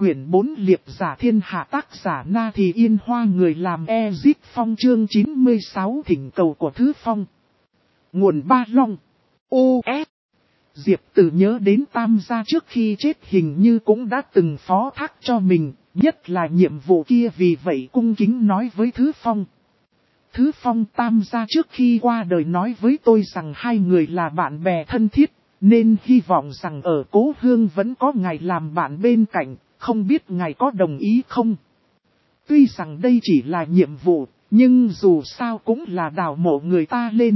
Quyển 4 Liệp giả thiên hạ, tác giả Na Thì Yên Hoa, người làm Ezip Phong, chương 96 thỉnh cầu của Thứ Phong. Nguồn Ba Long. O.S. Diệp Tử nhớ đến Tam gia trước khi chết hình như cũng đã từng phó thác cho mình, nhất là nhiệm vụ kia, vì vậy cung kính nói với Thứ Phong. Thứ Phong, Tam gia trước khi qua đời nói với tôi rằng hai người là bạn bè thân thiết, nên hy vọng rằng ở cố hương vẫn có ngài làm bạn bên cạnh, không biết ngài có đồng ý không? Tuy rằng đây chỉ là nhiệm vụ, nhưng dù sao cũng là đào mộ người ta lên.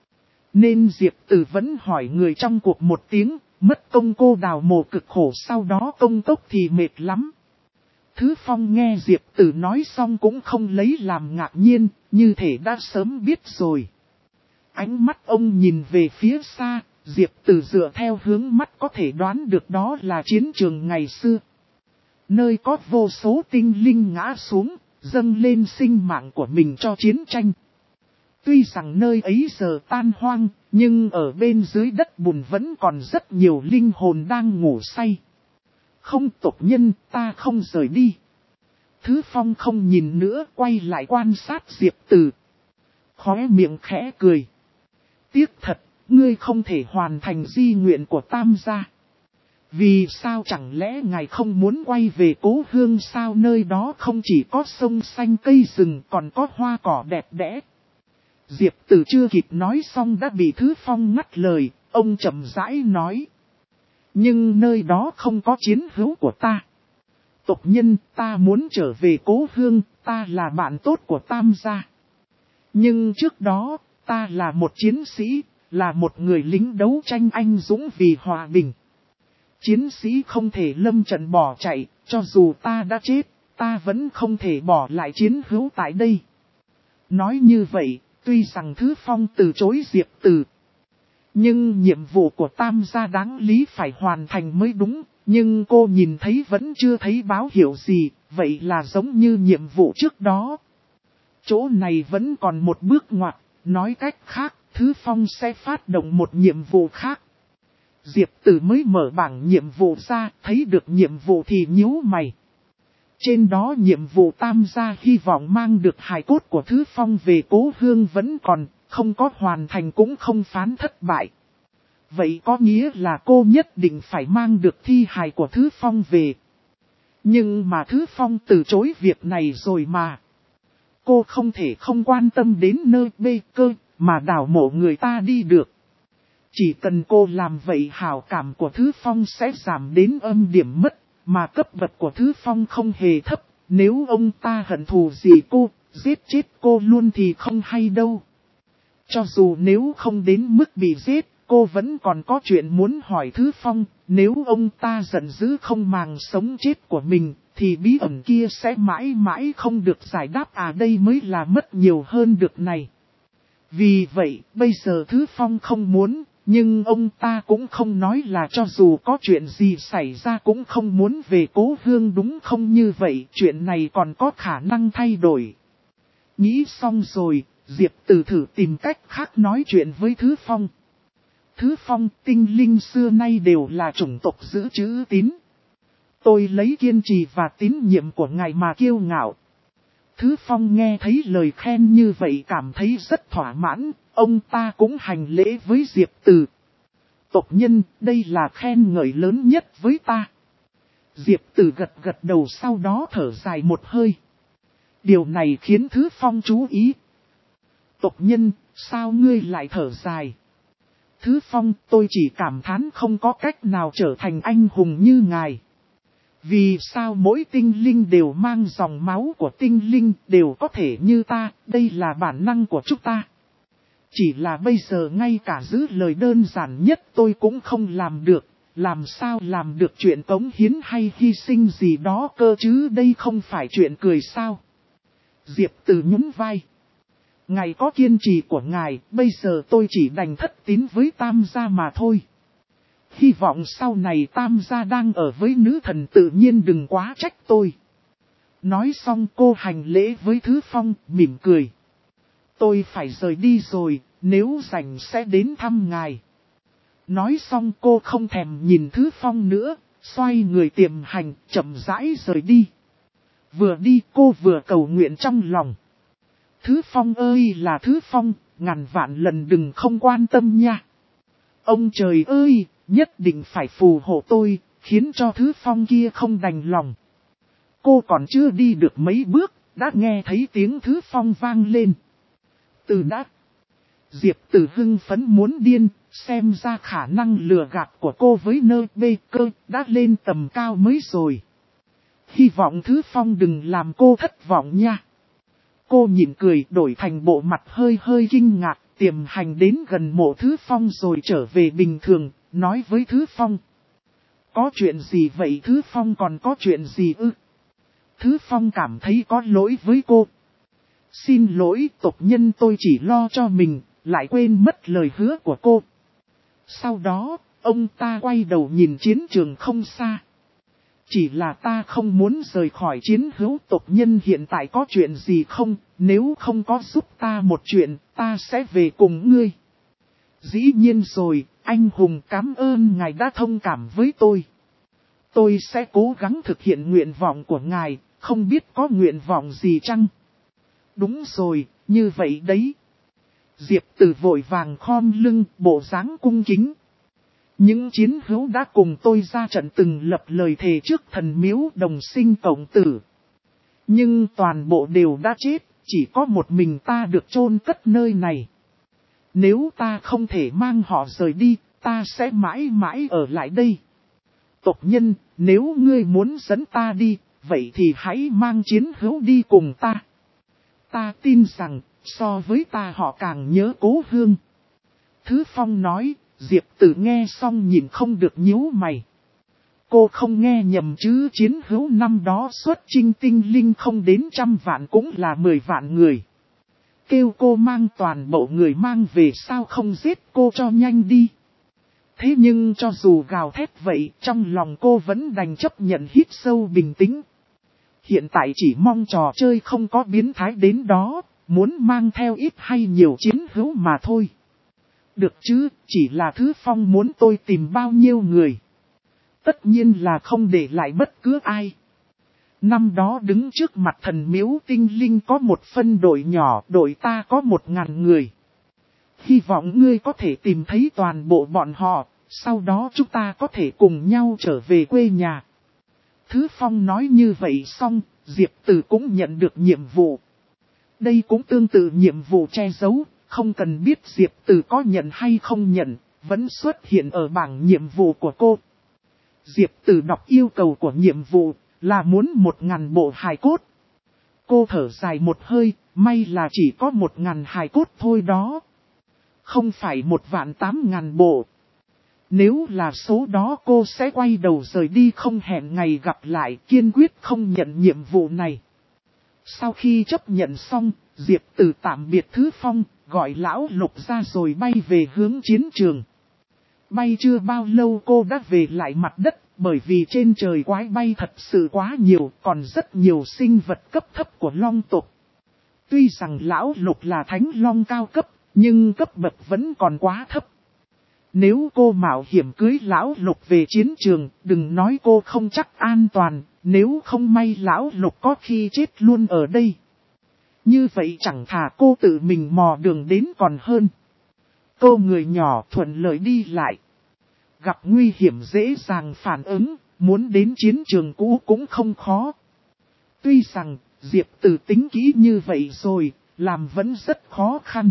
Nên Diệp Tử vẫn hỏi người trong cuộc một tiếng, mất công cô đào mộ cực khổ, sau đó công tốc thì mệt lắm. Thứ Phong nghe Diệp Tử nói xong cũng không lấy làm ngạc nhiên, như thể đã sớm biết rồi. Ánh mắt ông nhìn về phía xa, Diệp Tử dựa theo hướng mắt có thể đoán được đó là chiến trường ngày xưa. Nơi có vô số tinh linh ngã xuống, dâng lên sinh mạng của mình cho chiến tranh. Tuy rằng nơi ấy giờ tan hoang, nhưng ở bên dưới đất bùn vẫn còn rất nhiều linh hồn đang ngủ say. Không, tộc nhân, ta không rời đi. Thứ Phong không nhìn nữa, quay lại quan sát Diệp Tử. Khóe miệng khẽ cười. Tiếc thật, ngươi không thể hoàn thành di nguyện của Tam gia. Vì sao chẳng lẽ ngài không muốn quay về cố hương sao? Nơi đó không chỉ có sông xanh cây rừng, còn có hoa cỏ đẹp đẽ. Diệp Tử chưa kịp nói xong đã bị Thứ Phong ngắt lời, ông chậm rãi nói. Nhưng nơi đó không có chiến hữu của ta. Tộc nhân, ta muốn trở về cố hương, ta là bạn tốt của Tam gia. Nhưng trước đó, ta là một chiến sĩ, là một người lính đấu tranh anh dũng vì hòa bình. Chiến sĩ không thể lâm trận bỏ chạy, cho dù ta đã chết, ta vẫn không thể bỏ lại chiến hữu tại đây. Nói như vậy, tuy rằng Thứ Phong từ chối Diệp Tử, nhưng nhiệm vụ của Tam gia đáng lý phải hoàn thành mới đúng, nhưng cô nhìn thấy vẫn chưa thấy báo hiệu gì, vậy là giống như nhiệm vụ trước đó. Chỗ này vẫn còn một bước ngoặt, nói cách khác, Thứ Phong sẽ phát động một nhiệm vụ khác. Diệp Tử mới mở bảng nhiệm vụ ra, thấy được nhiệm vụ thì nhíu mày. Trên đó nhiệm vụ Tam gia hy vọng mang được hài cốt của Thứ Phong về cố hương vẫn còn, không có hoàn thành cũng không phán thất bại. Vậy có nghĩa là cô nhất định phải mang được thi hài của Thứ Phong về. Nhưng mà Thứ Phong từ chối việc này rồi mà. Cô không thể không quan tâm đến nơi bê cơ mà đào mộ người ta đi được. Chỉ cần cô làm vậy hảo cảm của Thứ Phong sẽ giảm đến âm điểm mất, mà cấp bậc của Thứ Phong không hề thấp. Nếu ông ta hận thù gì cô, giết chết cô luôn thì không hay đâu. Cho dù nếu không đến mức bị giết, cô vẫn còn có chuyện muốn hỏi Thứ Phong. Nếu ông ta giận dữ không màng sống chết của mình, thì bí ẩn kia sẽ mãi mãi không được giải đáp. Đây mới là mất nhiều hơn được này. Vì vậy, bây giờ Thứ Phong không muốn, nhưng ông ta cũng không nói là cho dù có chuyện gì xảy ra cũng không muốn về cố hương đúng không? Như vậy, chuyện này còn có khả năng thay đổi. Nghĩ xong rồi, Diệp Tử thử tìm cách khác nói chuyện với Thứ Phong. Thứ Phong, tinh linh xưa nay đều là chủng tộc giữ chữ tín. Tôi lấy kiên trì và tín nhiệm của ngài mà kiêu ngạo. Thứ Phong nghe thấy lời khen như vậy cảm thấy rất thỏa mãn, ông ta cũng hành lễ với Diệp Tử. Tộc nhân, đây là khen ngợi lớn nhất với ta. Diệp Tử gật gật đầu, sau đó thở dài một hơi. Điều này khiến Thứ Phong chú ý. Tộc nhân, sao ngươi lại thở dài? Thứ Phong, tôi chỉ cảm thán không có cách nào trở thành anh hùng như ngài. Vì sao mỗi tinh linh đều mang dòng máu của tinh linh, đều có thể như ta, đây là bản năng của chúng ta. Chỉ là bây giờ ngay cả giữ lời đơn giản nhất tôi cũng không làm được, làm sao làm được chuyện cống hiến hay hy sinh gì đó cơ chứ, đây không phải chuyện cười sao? Diệp Tử nhún vai. Ngài có kiên trì của ngài, bây giờ tôi chỉ đành thất tín với Tam gia mà thôi. Hy vọng sau này Tam gia đang ở với nữ thần tự nhiên đừng quá trách tôi. Nói xong cô hành lễ với Thứ Phong, mỉm cười. Tôi phải rời đi rồi, nếu rảnh sẽ đến thăm ngài. Nói xong cô không thèm nhìn Thứ Phong nữa, xoay người tiềm hành, chậm rãi rời đi. Vừa đi cô vừa cầu nguyện trong lòng. Thứ Phong ơi là Thứ Phong, ngàn vạn lần đừng không quan tâm nha. Ông trời ơi, nhất định phải phù hộ tôi, khiến cho Thứ Phong kia không đành lòng. Cô còn chưa đi được mấy bước, đã nghe thấy tiếng Thứ Phong vang lên. Từ đã. Diệp Tử hưng phấn muốn điên, xem ra khả năng lừa gạt của cô với nơi bê cơ đã lên tầm cao mới rồi. Hy vọng Thứ Phong đừng làm cô thất vọng nha. Cô nhịn cười đổi thành bộ mặt hơi hơi kinh ngạc, tiềm hành đến gần mộ Thứ Phong rồi trở về bình thường, nói với Thứ Phong. Có chuyện gì vậy Thứ Phong, còn có chuyện gì ư? Thứ Phong cảm thấy có lỗi với cô. Xin lỗi tộc nhân, tôi chỉ lo cho mình, lại quên mất lời hứa của cô. Sau đó, ông ta quay đầu nhìn chiến trường không xa. Chỉ là ta không muốn rời khỏi chiến hữu, tộc nhân hiện tại có chuyện gì không, nếu không có giúp ta một chuyện, ta sẽ về cùng ngươi. Dĩ nhiên rồi, anh hùng, cảm ơn ngài đã thông cảm với tôi. Tôi sẽ cố gắng thực hiện nguyện vọng của ngài, không biết có nguyện vọng gì chăng? Đúng rồi, như vậy đấy. Diệp Tử vội vàng khom lưng, bộ dáng cung kính. Những chiến hữu đã cùng tôi ra trận từng lập lời thề trước thần miếu đồng sinh cộng tử. Nhưng toàn bộ đều đã chết, chỉ có một mình ta được chôn cất nơi này. Nếu ta không thể mang họ rời đi, ta sẽ mãi mãi ở lại đây. Tộc nhân, nếu ngươi muốn dẫn ta đi, vậy thì hãy mang chiến hữu đi cùng ta. Ta tin rằng, so với ta họ càng nhớ cố hương. Thứ Phong nói, Diệp Tử nghe xong nhìn không được nhíu mày. Cô không nghe nhầm chứ, chiến hữu năm đó xuất chinh tinh linh không đến 100 vạn cũng là 10 vạn người. Kêu cô mang toàn bộ người mang về, sao không giết cô cho nhanh đi. Thế nhưng cho dù gào thét vậy, trong lòng cô vẫn đành chấp nhận, hít sâu bình tĩnh. Hiện tại chỉ mong trò chơi không có biến thái đến đó, muốn mang theo ít hay nhiều chiến hữu mà thôi. Được chứ, chỉ là Thứ Phong muốn tôi tìm bao nhiêu người. Tất nhiên là không để lại bất cứ ai. Năm đó đứng trước mặt thần miếu tinh linh có một phân đội nhỏ, đội ta có 1000 người. Hy vọng ngươi có thể tìm thấy toàn bộ bọn họ, sau đó chúng ta có thể cùng nhau trở về quê nhà. Thứ Phong nói như vậy xong, Diệp Tử cũng nhận được nhiệm vụ. Đây cũng tương tự nhiệm vụ che giấu, không cần biết Diệp Tử có nhận hay không nhận, vẫn xuất hiện ở bảng nhiệm vụ của cô. Diệp Tử đọc yêu cầu của nhiệm vụ là muốn 1000 bộ hài cốt. Cô thở dài một hơi, may là chỉ có 1000 hài cốt thôi đó. Không phải 18000 bộ. Nếu là số đó cô sẽ quay đầu rời đi không hẹn ngày gặp lại, kiên quyết không nhận nhiệm vụ này. Sau khi chấp nhận xong, Diệp Tử tạm biệt Thứ Phong, gọi Lão Lục ra rồi bay về hướng chiến trường. Bay chưa bao lâu cô đã về lại mặt đất, bởi vì trên trời quái bay thật sự quá nhiều, còn rất nhiều sinh vật cấp thấp của long tộc. Tuy rằng Lão Lục là thánh long cao cấp, nhưng cấp bậc vẫn còn quá thấp. Nếu cô mạo hiểm cưới Lão Lục về chiến trường, đừng nói cô không chắc an toàn, nếu không may Lão Lục có khi chết luôn ở đây. Như vậy chẳng thà cô tự mình mò đường đến còn hơn. Cô người nhỏ thuận lợi đi lại. Gặp nguy hiểm dễ dàng phản ứng, muốn đến chiến trường cũ cũng không khó. Tuy rằng, Diệp Tử tính kỹ như vậy rồi, làm vẫn rất khó khăn.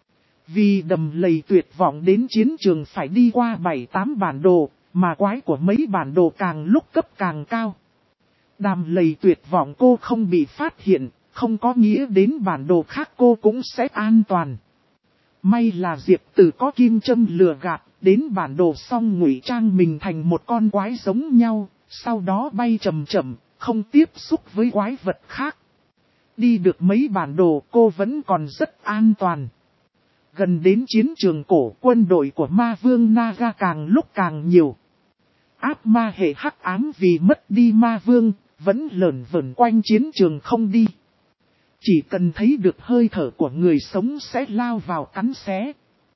Vì đầm lầy tuyệt vọng đến chiến trường phải đi qua 7-8 bản đồ, mà quái của mấy bản đồ càng lúc cấp càng cao. Đầm lầy tuyệt vọng cô không bị phát hiện, không có nghĩa đến bản đồ khác cô cũng sẽ an toàn. May là Diệp Tử có kim châm lừa gạt, đến bản đồ xong ngụy trang mình thành một con quái giống nhau, sau đó bay chậm chậm, không tiếp xúc với quái vật khác. Đi được mấy bản đồ cô vẫn còn rất an toàn. Gần đến chiến trường cổ, quân đội của ma vương Naga càng lúc càng nhiều. Ác ma hệ hắc ám vì mất đi ma vương, vẫn lởn vởn quanh chiến trường không đi. Chỉ cần thấy được hơi thở của người sống sẽ lao vào cắn xé.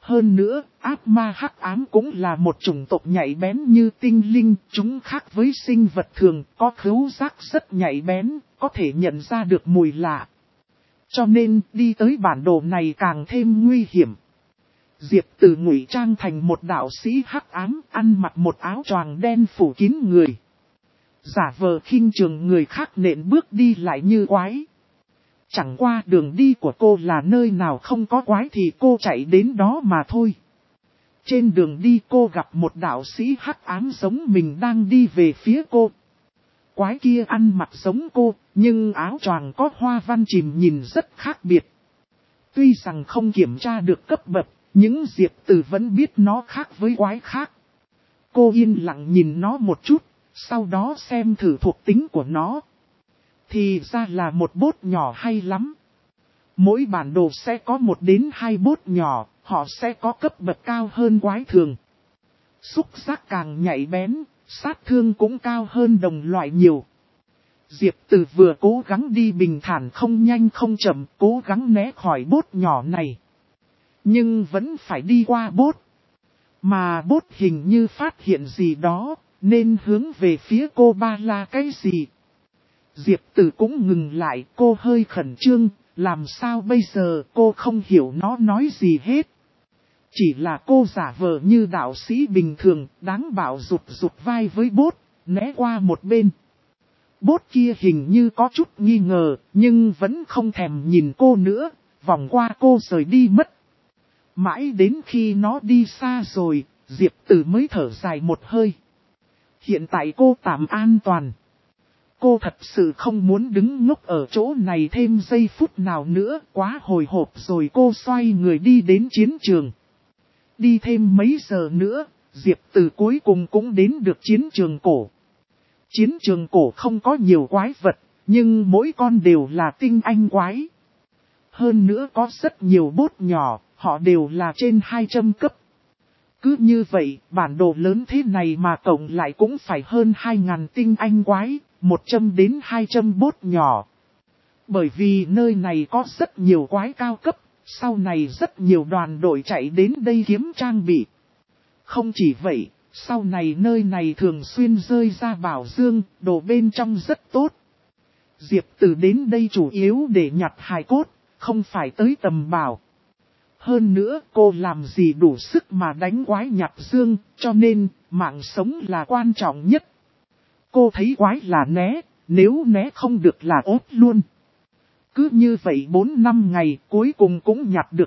Hơn nữa, ác ma hắc ám cũng là một chủng tộc nhạy bén như tinh linh, chúng khác với sinh vật thường, có khứu giác rất nhạy bén, có thể nhận ra được mùi lạ. Cho nên, đi tới bản đồ này càng thêm nguy hiểm. Diệp Tử ngụy trang thành một đạo sĩ hắc ám, ăn mặc một áo choàng đen phủ kín người. Giả vờ khinh trường người khác nện bước đi lại như quái. Chẳng qua đường đi của cô là nơi nào không có quái thì cô chạy đến đó mà thôi. Trên đường đi cô gặp một đạo sĩ hắc ám giống mình đang đi về phía cô. Quái kia ăn mặc giống cô, nhưng áo choàng có hoa văn chìm nhìn rất khác biệt. Tuy rằng không kiểm tra được cấp bậc, nhưng Diệp Tử vẫn biết nó khác với quái khác. Cô yên lặng nhìn nó một chút, sau đó xem thử thuộc tính của nó. Thì ra là một bốt nhỏ hay lắm. Mỗi bản đồ sẽ có 1 đến 2 bốt nhỏ, họ sẽ có cấp bậc cao hơn quái thường. Xúc giác càng nhạy bén, sát thương cũng cao hơn đồng loại nhiều. Diệp Tử vừa cố gắng đi bình thản không nhanh không chậm, cố gắng né khỏi bốt nhỏ này. Nhưng vẫn phải đi qua bốt. Mà bốt hình như phát hiện gì đó, nên hướng về phía cô ba la cái gì. Diệp Tử cũng ngừng lại, cô hơi khẩn trương, làm sao bây giờ cô không hiểu nó nói gì hết. Chỉ là cô giả vờ như đạo sĩ bình thường, đáng bảo rụt vai với bốt, né qua một bên. Bốt kia hình như có chút nghi ngờ, nhưng vẫn không thèm nhìn cô nữa, vòng qua cô rời đi mất. Mãi đến khi nó đi xa rồi, Diệp Tử mới thở dài một hơi. Hiện tại cô tạm an toàn. Cô thật sự không muốn đứng ngốc ở chỗ này thêm giây phút nào nữa, quá hồi hộp rồi cô xoay người đi đến chiến trường. Đi thêm mấy giờ nữa, Diệp Tử cuối cùng cũng đến được chiến trường cổ. Chiến trường cổ không có nhiều quái vật, nhưng mỗi con đều là tinh anh quái. Hơn nữa có rất nhiều bốt nhỏ, họ đều là trên 200 cấp. Cứ như vậy, bản đồ lớn thế này mà cộng lại cũng phải hơn 2.000 tinh anh quái, 100 đến 200 bốt nhỏ. Bởi vì nơi này có rất nhiều quái cao cấp, sau này rất nhiều đoàn đội chạy đến đây kiếm trang bị. Không chỉ vậy, sau này nơi này thường xuyên rơi ra bảo dương, đồ bên trong rất tốt. Diệp Tử đến đây chủ yếu để nhặt hài cốt, không phải tới tầm bảo. Hơn nữa cô làm gì đủ sức mà đánh quái nhặt dương, cho nên mạng sống là quan trọng nhất. Cô thấy quái là né, nếu né không được là ốp luôn. Cứ như vậy 4-5 ngày cuối cùng cũng nhặt được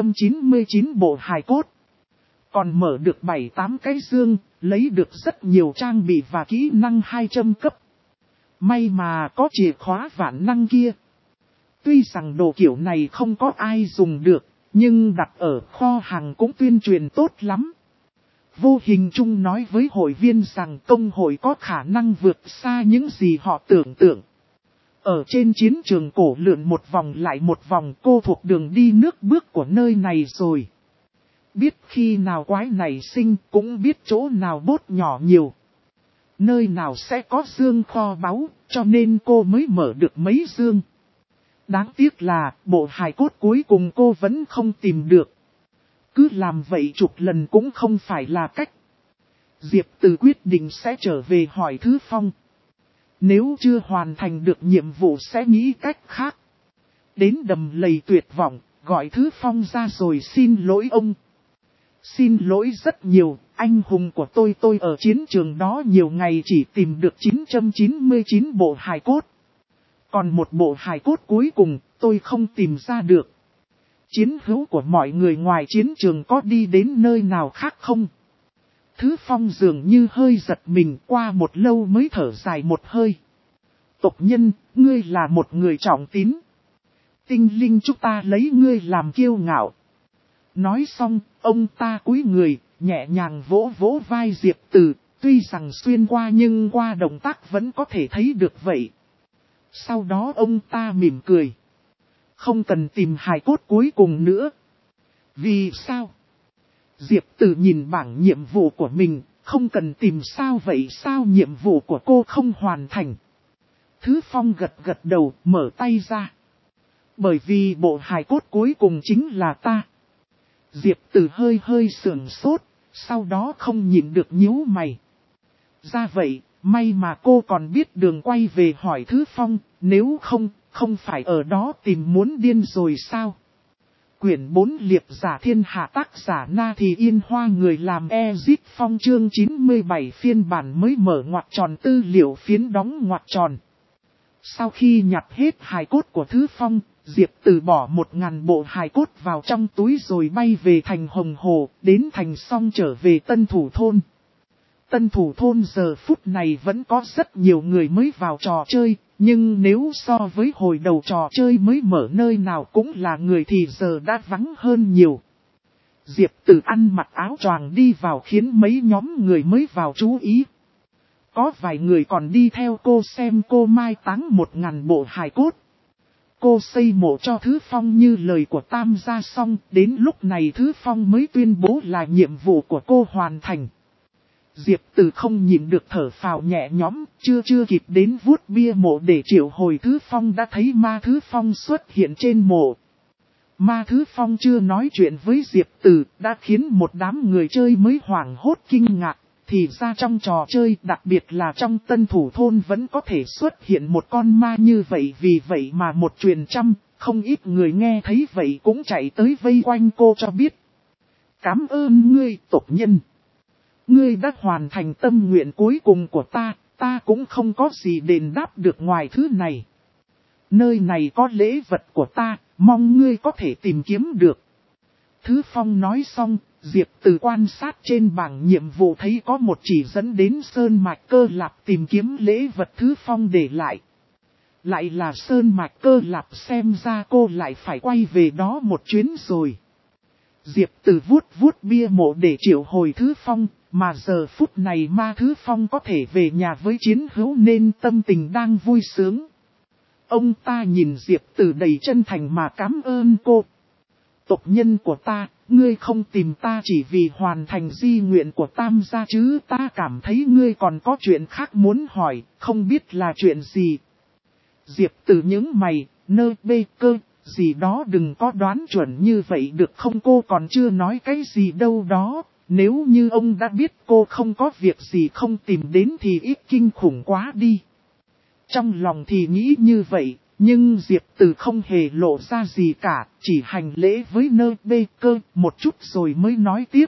999 bộ hài cốt. Còn mở được 7-8 cái dương, lấy được rất nhiều trang bị và kỹ năng 200 cấp. May mà có chìa khóa vạn năng kia. Tuy rằng đồ kiểu này không có ai dùng được, nhưng đặt ở kho hàng cũng tuyên truyền tốt lắm. Vô hình chung nói với hội viên rằng công hội có khả năng vượt xa những gì họ tưởng tượng. Ở trên chiến trường cổ lượn một vòng lại một vòng, cô thuộc đường đi nước bước của nơi này rồi. Biết khi nào quái này sinh, cũng biết chỗ nào bốt nhỏ nhiều. Nơi nào sẽ có dương kho báu, cho nên cô mới mở được mấy dương. Đáng tiếc là bộ hài cốt cuối cùng cô vẫn không tìm được. Cứ làm vậy chục lần cũng không phải là cách. Diệp Tử quyết định sẽ trở về hỏi Thứ Phong. Nếu chưa hoàn thành được nhiệm vụ sẽ nghĩ cách khác. Đến đầm lầy tuyệt vọng, gọi Thứ Phong ra rồi xin lỗi ông. Xin lỗi rất nhiều, anh hùng của tôi ở chiến trường đó nhiều ngày chỉ tìm được 999 bộ hài cốt. Còn một bộ hài cốt cuối cùng, tôi không tìm ra được. Chiến hữu của mọi người ngoài chiến trường có đi đến nơi nào khác không? Thứ Phong dường như hơi giật mình, qua một lâu mới thở dài một hơi. Tộc nhân, ngươi là một người trọng tín. Tinh linh chúng ta lấy ngươi làm kiêu ngạo. Nói xong, ông ta cúi người, nhẹ nhàng vỗ vỗ vai Diệp Tử, tuy rằng xuyên qua nhưng qua động tác vẫn có thể thấy được vậy. Sau đó ông ta mỉm cười. Không cần tìm hài cốt cuối cùng nữa. Vì sao? Diệp Tử nhìn bảng nhiệm vụ của mình, không cần tìm sao vậy, sao nhiệm vụ của cô không hoàn thành? Thứ Phong gật đầu, mở tay ra. Bởi vì bộ hài cốt cuối cùng chính là ta. Diệp Tử hơi hơi sườn sốt, sau đó không nhịn được nhíu mày. Ra vậy, may mà cô còn biết đường quay về hỏi Thứ Phong, nếu không phải ở đó tìm muốn điên rồi sao? Quyển 4 Liệp giả thiên hạ, tác giả Na Thì Yên Hoa, người làm Ezip Phong, chương 97 phiên bản mới mở ngoặc tròn, tư liệu phiến đóng ngoặc tròn. Sau khi nhặt hết hài cốt của Thứ Phong, Diệp Tử bỏ 1000 bộ hài cốt vào trong túi rồi bay về thành Hồng Hồ, đến thành xong trở về Tân Thủ Thôn. Tân Thủ Thôn giờ phút này vẫn có rất nhiều người mới vào trò chơi, nhưng nếu so với hồi đầu trò chơi mới mở nơi nào cũng là người thì giờ đã vắng hơn nhiều. Diệp Tử ăn mặc áo choàng đi vào khiến mấy nhóm người mới vào chú ý. Có vài người còn đi theo cô xem cô mai táng 1000 bộ hài cốt. Cô xây mộ cho Thứ Phong như lời của Tam gia xong, đến lúc này Thứ Phong mới tuyên bố là nhiệm vụ của cô hoàn thành. Diệp Tử không nhịn được thở phào nhẹ nhõm, chưa kịp đến vuốt bia mộ để triệu hồi Thứ Phong đã thấy ma Thứ Phong xuất hiện trên mộ. Ma Thứ Phong chưa nói chuyện với Diệp Tử, đã khiến một đám người chơi mới hoảng hốt kinh ngạc. Thì ra trong trò chơi, đặc biệt là trong Tân Thủ Thôn vẫn có thể xuất hiện một con ma như vậy, vì vậy mà một truyền trăm, không ít người nghe thấy vậy cũng chạy tới vây quanh cô cho biết. Cảm ơn ngươi tộc nhân. Ngươi đã hoàn thành tâm nguyện cuối cùng của ta cũng không có gì đền đáp được ngoài thứ này. Nơi này có lễ vật của ta, mong ngươi có thể tìm kiếm được. Thứ Phong nói xong, Diệp Tử quan sát trên bảng nhiệm vụ thấy có một chỉ dẫn đến Sơn Mạch Cơ Lạp tìm kiếm lễ vật Thứ Phong để lại. Lại là Sơn Mạch Cơ Lạp, xem ra cô lại phải quay về đó một chuyến rồi. Diệp Tử vuốt bia mộ để triệu hồi Thứ Phong, mà giờ phút này ma Thứ Phong có thể về nhà với chiến hữu nên tâm tình đang vui sướng. Ông ta nhìn Diệp Tử đầy chân thành mà cảm ơn cô. Tộc nhân của ta, ngươi không tìm ta chỉ vì hoàn thành di nguyện của Tam gia chứ, ta cảm thấy ngươi còn có chuyện khác muốn hỏi, không biết là chuyện gì. Diệp Tử những mày, nơ bê cơ, gì đó đừng có đoán chuẩn như vậy được không, cô còn chưa nói cái gì đâu đó. Nếu như ông đã biết cô không có việc gì không tìm đến thì ít kinh khủng quá đi. Trong lòng thì nghĩ như vậy, nhưng Diệp Tử không hề lộ ra gì cả, chỉ hành lễ với nơ bê cơ một chút rồi mới nói tiếp.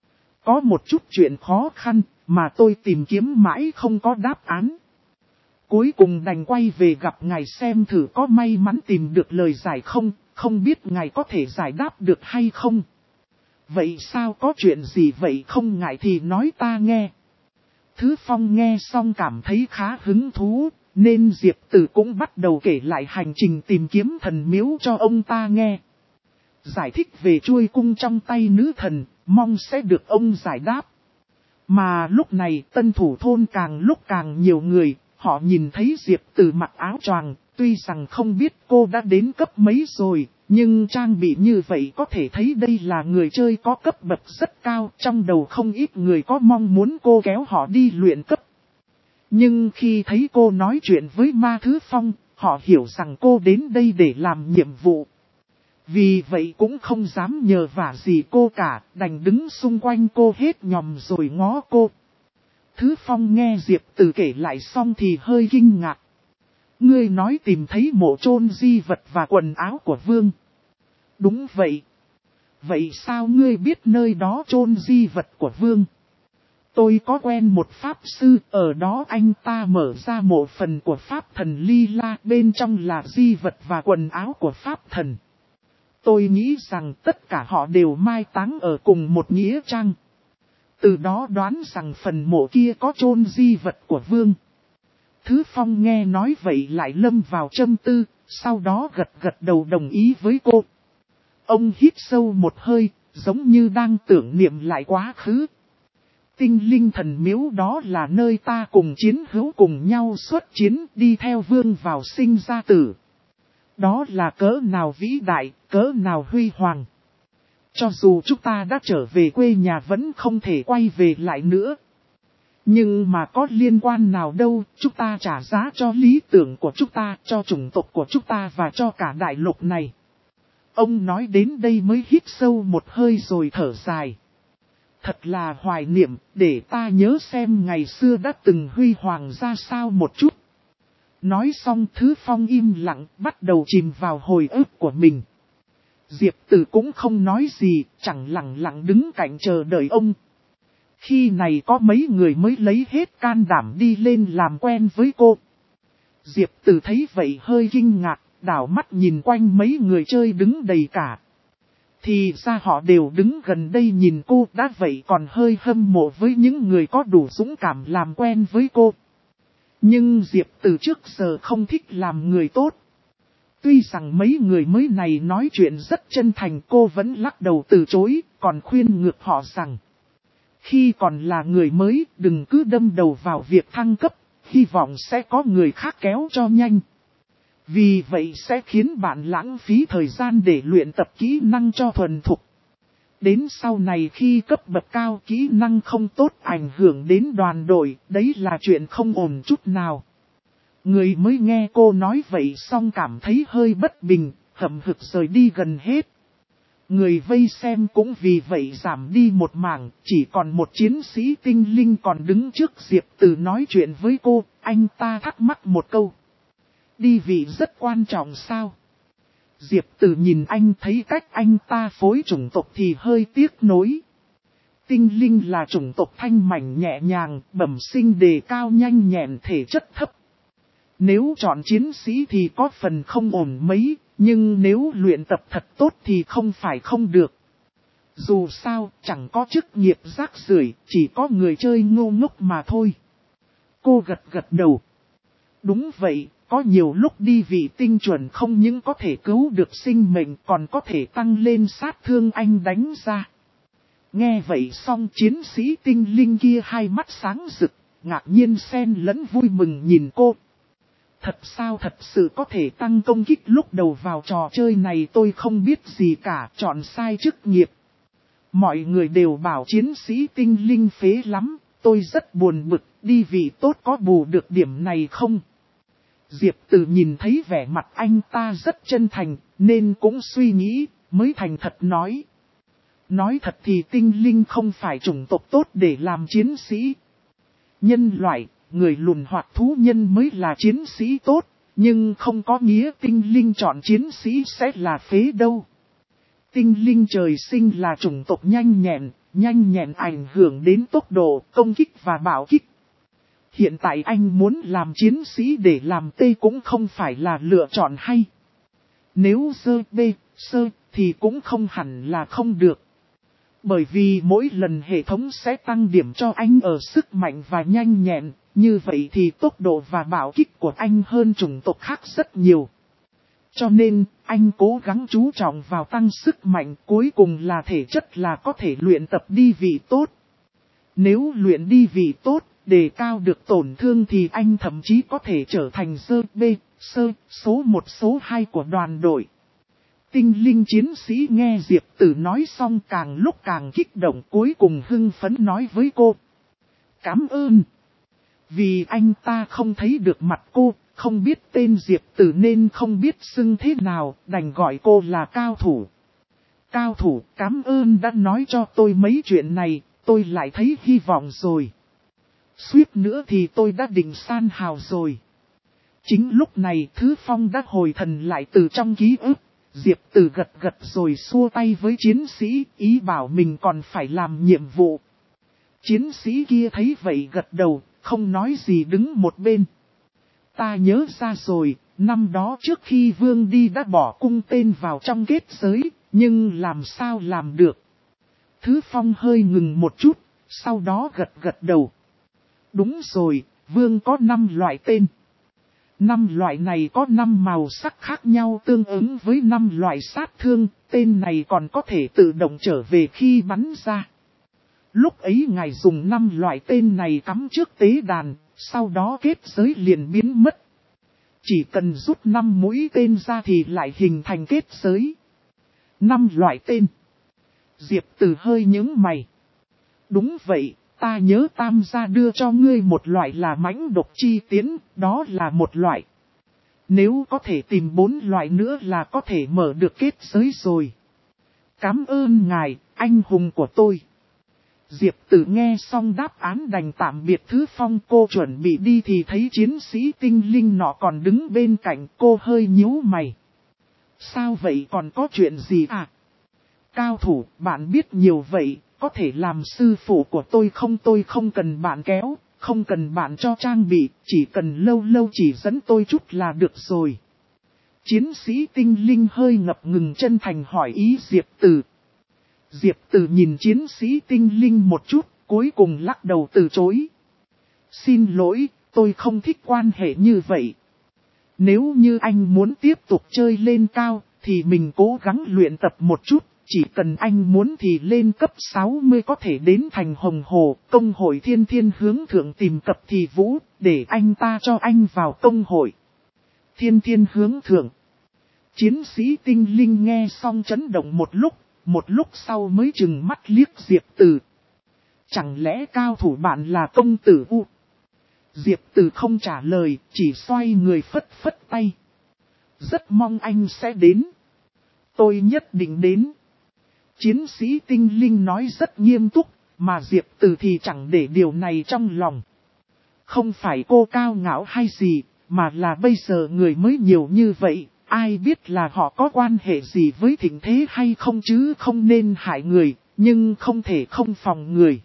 Có một chút chuyện khó khăn mà tôi tìm kiếm mãi không có đáp án. Cuối cùng đành quay về gặp ngài xem thử có may mắn tìm được lời giải không biết ngài có thể giải đáp được hay không. Vậy sao, có chuyện gì vậy, không ngại thì nói ta nghe. Thứ Phong nghe xong cảm thấy khá hứng thú, nên Diệp Tử cũng bắt đầu kể lại hành trình tìm kiếm thần miếu cho ông ta nghe. Giải thích về chuôi cung trong tay nữ thần, mong sẽ được ông giải đáp. Mà lúc này Tân Thủ Thôn càng lúc càng nhiều người, họ nhìn thấy Diệp Tử mặc áo choàng, tuy rằng không biết cô đã đến cấp mấy rồi. Nhưng trang bị như vậy có thể thấy đây là người chơi có cấp bậc rất cao, trong đầu không ít người có mong muốn cô kéo họ đi luyện cấp. Nhưng khi thấy cô nói chuyện với ma Thứ Phong, họ hiểu rằng cô đến đây để làm nhiệm vụ. Vì vậy cũng không dám nhờ vả gì cô cả, đành đứng xung quanh cô hết nhòm rồi ngó cô. Thứ Phong nghe Diệp Tử kể lại xong thì hơi kinh ngạc. Ngươi nói tìm thấy mộ chôn di vật và quần áo của vương. Đúng vậy. Vậy sao ngươi biết nơi đó chôn di vật của vương? Tôi có quen một pháp sư, ở đó anh ta mở ra mộ phần của pháp thần Ly La, bên trong là di vật và quần áo của pháp thần. Tôi nghĩ rằng tất cả họ đều mai táng ở cùng một nghĩa trang. Từ đó đoán rằng phần mộ kia có chôn di vật của vương. Thứ Phong nghe nói vậy lại lâm vào châm tư, sau đó gật đầu đồng ý với cô. Ông hít sâu một hơi, giống như đang tưởng niệm lại quá khứ. Tinh linh thần miếu đó là nơi ta cùng chiến hữu cùng nhau xuất chiến, đi theo vương vào sinh ra tử. Đó là cỡ nào vĩ đại, cỡ nào huy hoàng. Cho dù chúng ta đã trở về quê nhà vẫn không thể quay về lại nữa. Nhưng mà có liên quan nào đâu, chúng ta trả giá cho lý tưởng của chúng ta, cho chủng tộc của chúng ta và cho cả đại lục này. Ông nói đến đây mới hít sâu một hơi rồi thở dài. Thật là hoài niệm, để ta nhớ xem ngày xưa đã từng huy hoàng ra sao một chút. Nói xong Thứ Phong im lặng, bắt đầu chìm vào hồi ức của mình. Diệp Tử cũng không nói gì, chẳng lặng lặng đứng cạnh chờ đợi ông. Khi này có mấy người mới lấy hết can đảm đi lên làm quen với cô. Diệp Tử thấy vậy hơi kinh ngạc, đảo mắt nhìn quanh mấy người chơi đứng đầy cả. Thì ra họ đều đứng gần đây nhìn cô, đã vậy còn hơi hâm mộ với những người có đủ dũng cảm làm quen với cô. Nhưng Diệp từ trước giờ không thích làm người tốt. Tuy rằng mấy người mới này nói chuyện rất chân thành, cô vẫn lắc đầu từ chối, còn khuyên ngược họ rằng khi còn là người mới đừng cứ đâm đầu vào việc thăng cấp, hy vọng sẽ có người khác kéo cho nhanh. Vì vậy sẽ khiến bạn lãng phí thời gian để luyện tập kỹ năng cho thuần thục. Đến sau này khi cấp bậc cao kỹ năng không tốt ảnh hưởng đến đoàn đội, đấy là chuyện không ổn chút nào. Người mới nghe cô nói vậy xong cảm thấy hơi bất bình, hậm hực rời đi gần hết. Người vây xem cũng vì vậy giảm đi một mảng, chỉ còn một chiến sĩ tinh linh còn đứng trước Diệp Từ nói chuyện với cô, anh ta thắc mắc một câu. Đi vị rất quan trọng sao? Diệp Tử nhìn anh thấy cách anh ta phối chủng tộc thì hơi tiếc nối. Tinh linh là chủng tộc thanh mảnh nhẹ nhàng, bẩm sinh đề cao nhanh nhẹn thể chất thấp. Nếu chọn chiến sĩ thì có phần không ổn mấy, nhưng nếu luyện tập thật tốt thì không phải không được. Dù sao, chẳng có chức nghiệp rác rưởi, chỉ có người chơi ngu ngốc mà thôi. Cô gật gật đầu. Đúng vậy. Có nhiều lúc đi vị tinh chuẩn không những có thể cứu được sinh mệnh còn có thể tăng lên sát thương anh đánh ra. Nghe vậy xong chiến sĩ tinh linh kia hai mắt sáng rực, ngạc nhiên xen lẫn vui mừng nhìn cô. Thật sao thật sự có thể tăng công kích lúc đầu vào trò chơi này tôi không biết gì cả, chọn sai chức nghiệp. Mọi người đều bảo chiến sĩ tinh linh phế lắm, tôi rất buồn bực, đi vị tốt có bù được điểm này không? Diệp Tử nhìn thấy vẻ mặt anh ta rất chân thành, nên cũng suy nghĩ, mới thành thật nói. Nói thật thì tinh linh không phải chủng tộc tốt để làm chiến sĩ. Nhân loại, người lùn hoặc thú nhân mới là chiến sĩ tốt, nhưng không có nghĩa tinh linh chọn chiến sĩ sẽ là phế đâu. Tinh linh trời sinh là chủng tộc nhanh nhẹn ảnh hưởng đến tốc độ, công kích và bảo kích. Hiện tại anh muốn làm chiến sĩ để làm T cũng không phải là lựa chọn hay. Nếu sơ B, sơ thì cũng không hẳn là không được. Bởi vì mỗi lần hệ thống sẽ tăng điểm cho anh ở sức mạnh và nhanh nhẹn, như vậy thì tốc độ và bảo kích của anh hơn chủng tộc khác rất nhiều. Cho nên, anh cố gắng chú trọng vào tăng sức mạnh, cuối cùng là thể chất là có thể luyện tập đi vị tốt. Nếu luyện đi vị tốt, đề cao được tổn thương thì anh thậm chí có thể trở thành sơ B, sơ, số 1 số 2 của đoàn đội. Tinh linh chiến sĩ nghe Diệp Tử nói xong càng lúc càng kích động, cuối cùng hưng phấn nói với cô. Cảm ơn. Vì anh ta không thấy được mặt cô, không biết tên Diệp Tử nên không biết xưng thế nào, đành gọi cô là cao thủ. Cao thủ, cảm ơn đã nói cho tôi mấy chuyện này, tôi lại thấy hy vọng rồi. Suýt nữa thì tôi đã định san hào rồi. Chính lúc này Thứ Phong đã hồi thần lại từ trong ký ức. Diệp Tử gật gật rồi xua tay với chiến sĩ, ý bảo mình còn phải làm nhiệm vụ. Chiến sĩ kia thấy vậy gật đầu, không nói gì đứng một bên. Ta nhớ ra rồi, năm đó trước khi Vương đi đã bỏ cung tên vào trong kết giới, nhưng làm sao làm được. Thứ Phong hơi ngừng một chút, sau đó gật gật đầu. Đúng rồi, Vương có 5 loại tên. 5 loại này có 5 màu sắc khác nhau tương ứng với 5 loại sát thương, tên này còn có thể tự động trở về khi bắn ra. Lúc ấy ngài dùng 5 loại tên này cắm trước tế đàn, sau đó kết giới liền biến mất. Chỉ cần rút 5 mũi tên ra thì lại hình thành kết giới. 5 loại tên. Diệp Tử hơi nhướng mày. Đúng vậy. Ta nhớ Tam gia đưa cho ngươi một loại là mãnh độc chi tiến, đó là một loại. Nếu có thể tìm 4 loại nữa là có thể mở được kết giới rồi. Cảm ơn ngài, anh hùng của tôi. Diệp Tử nghe xong đáp án đành tạm biệt Thứ Phong. Cô chuẩn bị đi thì thấy chiến sĩ tinh linh nọ còn đứng bên cạnh. Cô hơi nhíu mày. Sao vậy, còn có chuyện gì à? Cao thủ, bạn biết nhiều vậy, có thể làm sư phụ của tôi không? Tôi không cần bạn kéo, không cần bạn cho trang bị, chỉ cần lâu lâu chỉ dẫn tôi chút là được rồi. Chiến sĩ tinh linh hơi ngập ngừng chân thành hỏi ý Diệp Tử. Diệp Tử nhìn chiến sĩ tinh linh một chút, cuối cùng lắc đầu từ chối. Xin lỗi, tôi không thích quan hệ như vậy. Nếu như anh muốn tiếp tục chơi lên cao, thì mình cố gắng luyện tập một chút. Chỉ cần anh muốn thì lên cấp 60 có thể đến thành Hồng Hồ, công hội thiên thiên hướng thượng tìm Cập Thì Vũ, để anh ta cho anh vào công hội. Thiên thiên hướng thượng. Chiến sĩ tinh linh nghe xong chấn động một lúc sau mới chừng mắt liếc Diệp Tử. Chẳng lẽ cao thủ bạn là công tử U? Diệp Tử không trả lời, chỉ xoay người phất phất tay. Rất mong anh sẽ đến. Tôi nhất định đến. Chiến sĩ tinh linh nói rất nghiêm túc, mà Diệp Tử thì chẳng để điều này trong lòng. Không phải cô cao ngạo hay gì, mà là bây giờ người mới nhiều như vậy, ai biết là họ có quan hệ gì với thịnh thế hay không, chứ không nên hại người, nhưng không thể không phòng người.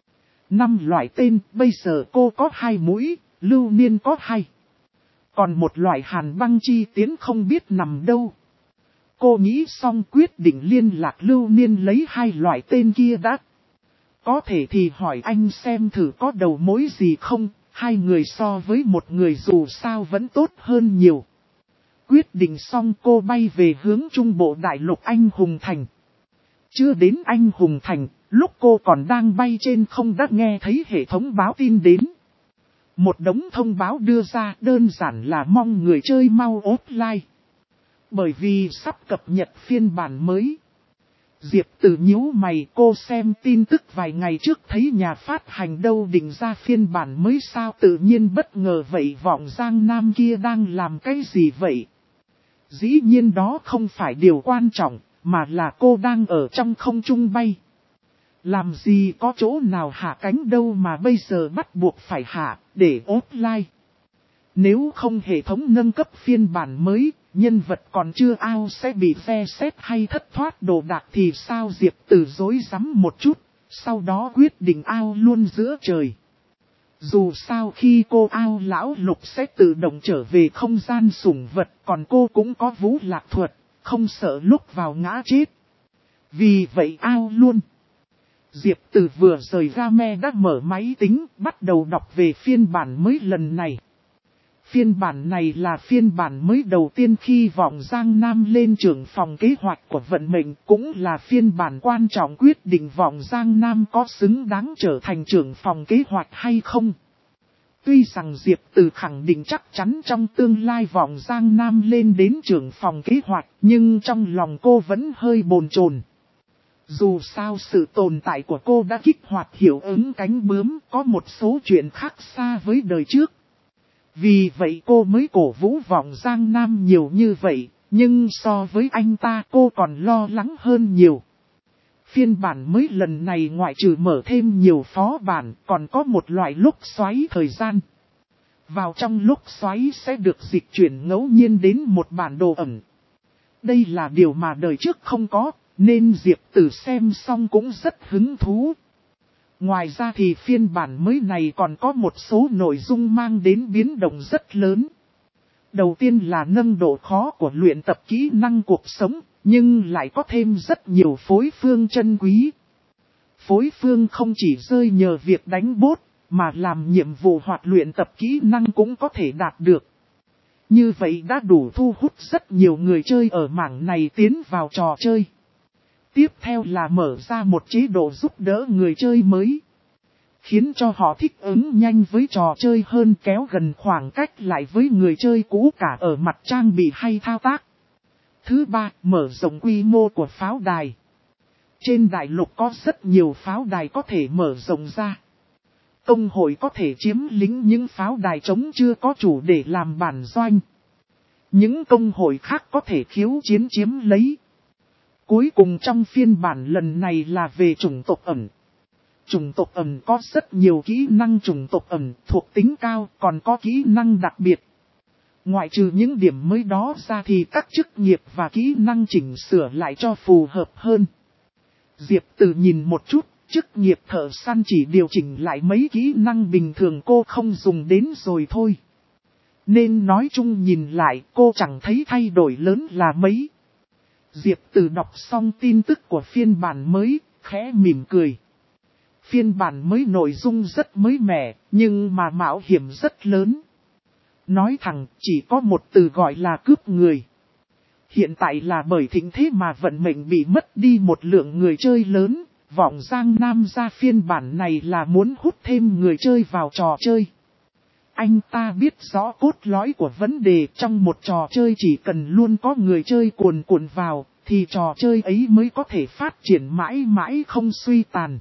5 loại tên, bây giờ cô có 2 mũi, Lưu Niên có 2. Còn một loại Hàn Băng Chi Tiến không biết nằm đâu. Cô nghĩ xong quyết định liên lạc Lưu Niên lấy 2 loại tên kia đã. Có thể thì hỏi anh xem thử có đầu mối gì không, 2 người so với 1 người dù sao vẫn tốt hơn nhiều. Quyết định xong cô bay về hướng trung bộ đại lục Anh Hùng Thành. Chưa đến Anh Hùng Thành, lúc cô còn đang bay trên không đã nghe thấy hệ thống báo tin đến. Một đống thông báo đưa ra đơn giản là mong người chơi mau offline. Bởi vì sắp cập nhật phiên bản mới. Diệp Tử nhíu mày, cô xem tin tức vài ngày trước thấy nhà phát hành đâu định ra phiên bản mới sao tự nhiên bất ngờ vậy, Vọng Giang Nam kia đang làm cái gì vậy? Dĩ nhiên đó không phải điều quan trọng, mà là cô đang ở trong không trung bay. Làm gì có chỗ nào hạ cánh đâu mà bây giờ bắt buộc phải hạ, để offline. Nếu không hệ thống nâng cấp phiên bản mới, nhân vật còn chưa ao sẽ bị phe xét hay thất thoát đồ đạc thì sao? Diệp Tử dối rắm một chút, sau đó quyết định ao luôn giữa trời. Dù sao khi cô ao lão lục sẽ tự động trở về không gian sủng vật, còn cô cũng có vũ lạc thuật, không sợ lúc vào ngã chết. Vì vậy ao luôn. Diệp Tử vừa rời ra me đã mở máy tính, bắt đầu đọc về phiên bản mới lần này. Phiên bản này là phiên bản mới đầu tiên khi Vọng Giang Nam lên trưởng phòng kế hoạch của vận mệnh, cũng là phiên bản quan trọng quyết định Vọng Giang Nam có xứng đáng trở thành trưởng phòng kế hoạch hay không. Tuy rằng Diệp Tử khẳng định chắc chắn trong tương lai Vọng Giang Nam lên đến trưởng phòng kế hoạch, nhưng trong lòng cô vẫn hơi bồn chồn. Dù sao sự tồn tại của cô đã kích hoạt hiệu ứng cánh bướm, có một số chuyện khác xa với đời trước. Vì vậy cô mới cổ vũ Vọng Giang Nam nhiều như vậy, nhưng so với anh ta cô còn lo lắng hơn nhiều. Phiên bản mới lần này ngoại trừ mở thêm nhiều phó bản, còn có một loại lúc xoáy thời gian. Vào trong lúc xoáy sẽ được dịch chuyển ngẫu nhiên đến một bản đồ ẩn. Đây là điều mà đời trước không có, nên Diệp Tử xem xong cũng rất hứng thú. Ngoài ra thì phiên bản mới này còn có một số nội dung mang đến biến động rất lớn. Đầu tiên là nâng độ khó của luyện tập kỹ năng cuộc sống, nhưng lại có thêm rất nhiều phối phương chân quý. Phối phương không chỉ rơi nhờ việc đánh bốt, mà làm nhiệm vụ hoặc luyện tập kỹ năng cũng có thể đạt được. Như vậy đã đủ thu hút rất nhiều người chơi ở mảng này tiến vào trò chơi. Tiếp theo là mở ra một chế độ giúp đỡ người chơi mới, khiến cho họ thích ứng nhanh với trò chơi hơn, kéo gần khoảng cách lại với người chơi cũ cả ở mặt trang bị hay thao tác. Thứ ba, mở rộng quy mô của pháo đài. Trên đại lục có rất nhiều pháo đài có thể mở rộng ra. Công hội có thể chiếm lĩnh những pháo đài trống chưa có chủ để làm bản doanh. Những công hội khác có thể khiếu chiến chiếm lấy. Cuối cùng trong phiên bản lần này là về chủng tộc ẩn. Chủng tộc ẩn có rất nhiều kỹ năng chủng tộc ẩn thuộc tính cao, còn có kỹ năng đặc biệt. Ngoại trừ những điểm mới đó ra thì các chức nghiệp và kỹ năng chỉnh sửa lại cho phù hợp hơn. Diệp Từ nhìn một chút, chức nghiệp thợ săn chỉ điều chỉnh lại mấy kỹ năng bình thường cô không dùng đến rồi thôi. Nên nói chung nhìn lại cô chẳng thấy thay đổi lớn là mấy. Diệp Từ đọc xong tin tức của phiên bản mới, khẽ mỉm cười. Phiên bản mới nội dung rất mới mẻ, nhưng mà mạo hiểm rất lớn. Nói thẳng chỉ có một từ gọi là cướp người. Hiện tại là bởi thịnh thế mà vận mệnh bị mất đi một lượng người chơi lớn, vọng Giang Nam ra phiên bản này là muốn hút thêm người chơi vào trò chơi. Anh ta biết rõ cốt lõi của vấn đề trong một trò chơi chỉ cần luôn có người chơi cuồn cuộn vào, thì trò chơi ấy mới có thể phát triển mãi mãi không suy tàn.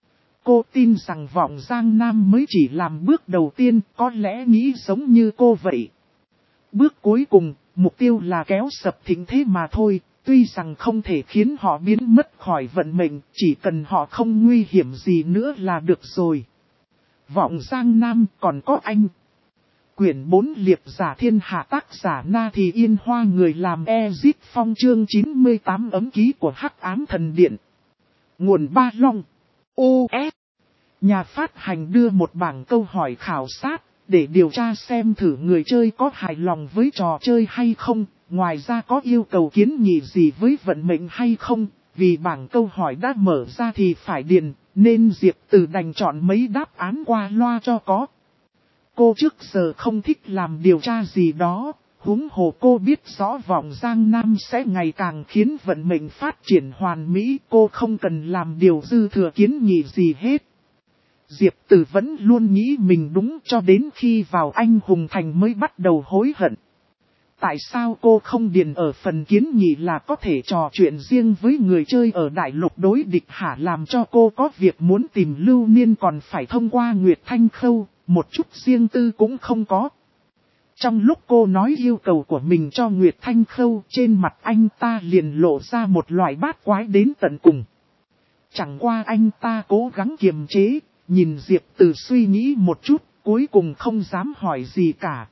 Cô tin rằng vọng Giang Nam mới chỉ làm bước đầu tiên, có lẽ nghĩ giống như cô vậy. Bước cuối cùng, mục tiêu là kéo sập thịnh thế mà thôi, tuy rằng không thể khiến họ biến mất khỏi vận mệnh, chỉ cần họ không nguy hiểm gì nữa là được rồi. Vọng Giang Nam còn có anh. Quyển 4 Liệp giả thiên hạ tác giả Na Thì Yên Hoa người làm Ezit Phong chương 98 ấm ký của Hắc Ám Thần Điện. Nguồn Ba Long. OS. Nhà phát hành đưa một bảng câu hỏi khảo sát, để điều tra xem thử người chơi có hài lòng với trò chơi hay không, ngoài ra có yêu cầu kiến nghị gì với vận mệnh hay không, vì bảng câu hỏi đã mở ra thì phải điền, nên Diệp Từ đành chọn mấy đáp án qua loa cho có. Cô trước giờ không thích làm điều tra gì đó, huống hồ cô biết rõ vọng Giang Nam sẽ ngày càng khiến vận mệnh phát triển hoàn mỹ, cô không cần làm điều dư thừa kiến nghị gì hết. Diệp Từ vẫn luôn nghĩ mình đúng cho đến khi vào Anh Hùng Thành mới bắt đầu hối hận. Tại sao cô không điền ở phần kiến nghị là có thể trò chuyện riêng với người chơi ở đại lục đối địch hả, làm cho cô có việc muốn tìm Lưu Niên còn phải thông qua Nguyệt Thanh Khâu, một chút riêng tư cũng không có. Trong lúc cô nói yêu cầu của mình cho Nguyệt Thanh Khâu, trên mặt anh ta liền lộ ra một loại bát quái đến tận cùng. Chẳng qua anh ta cố gắng kiềm chế, nhìn Diệp Từ suy nghĩ một chút, cuối cùng không dám hỏi gì cả.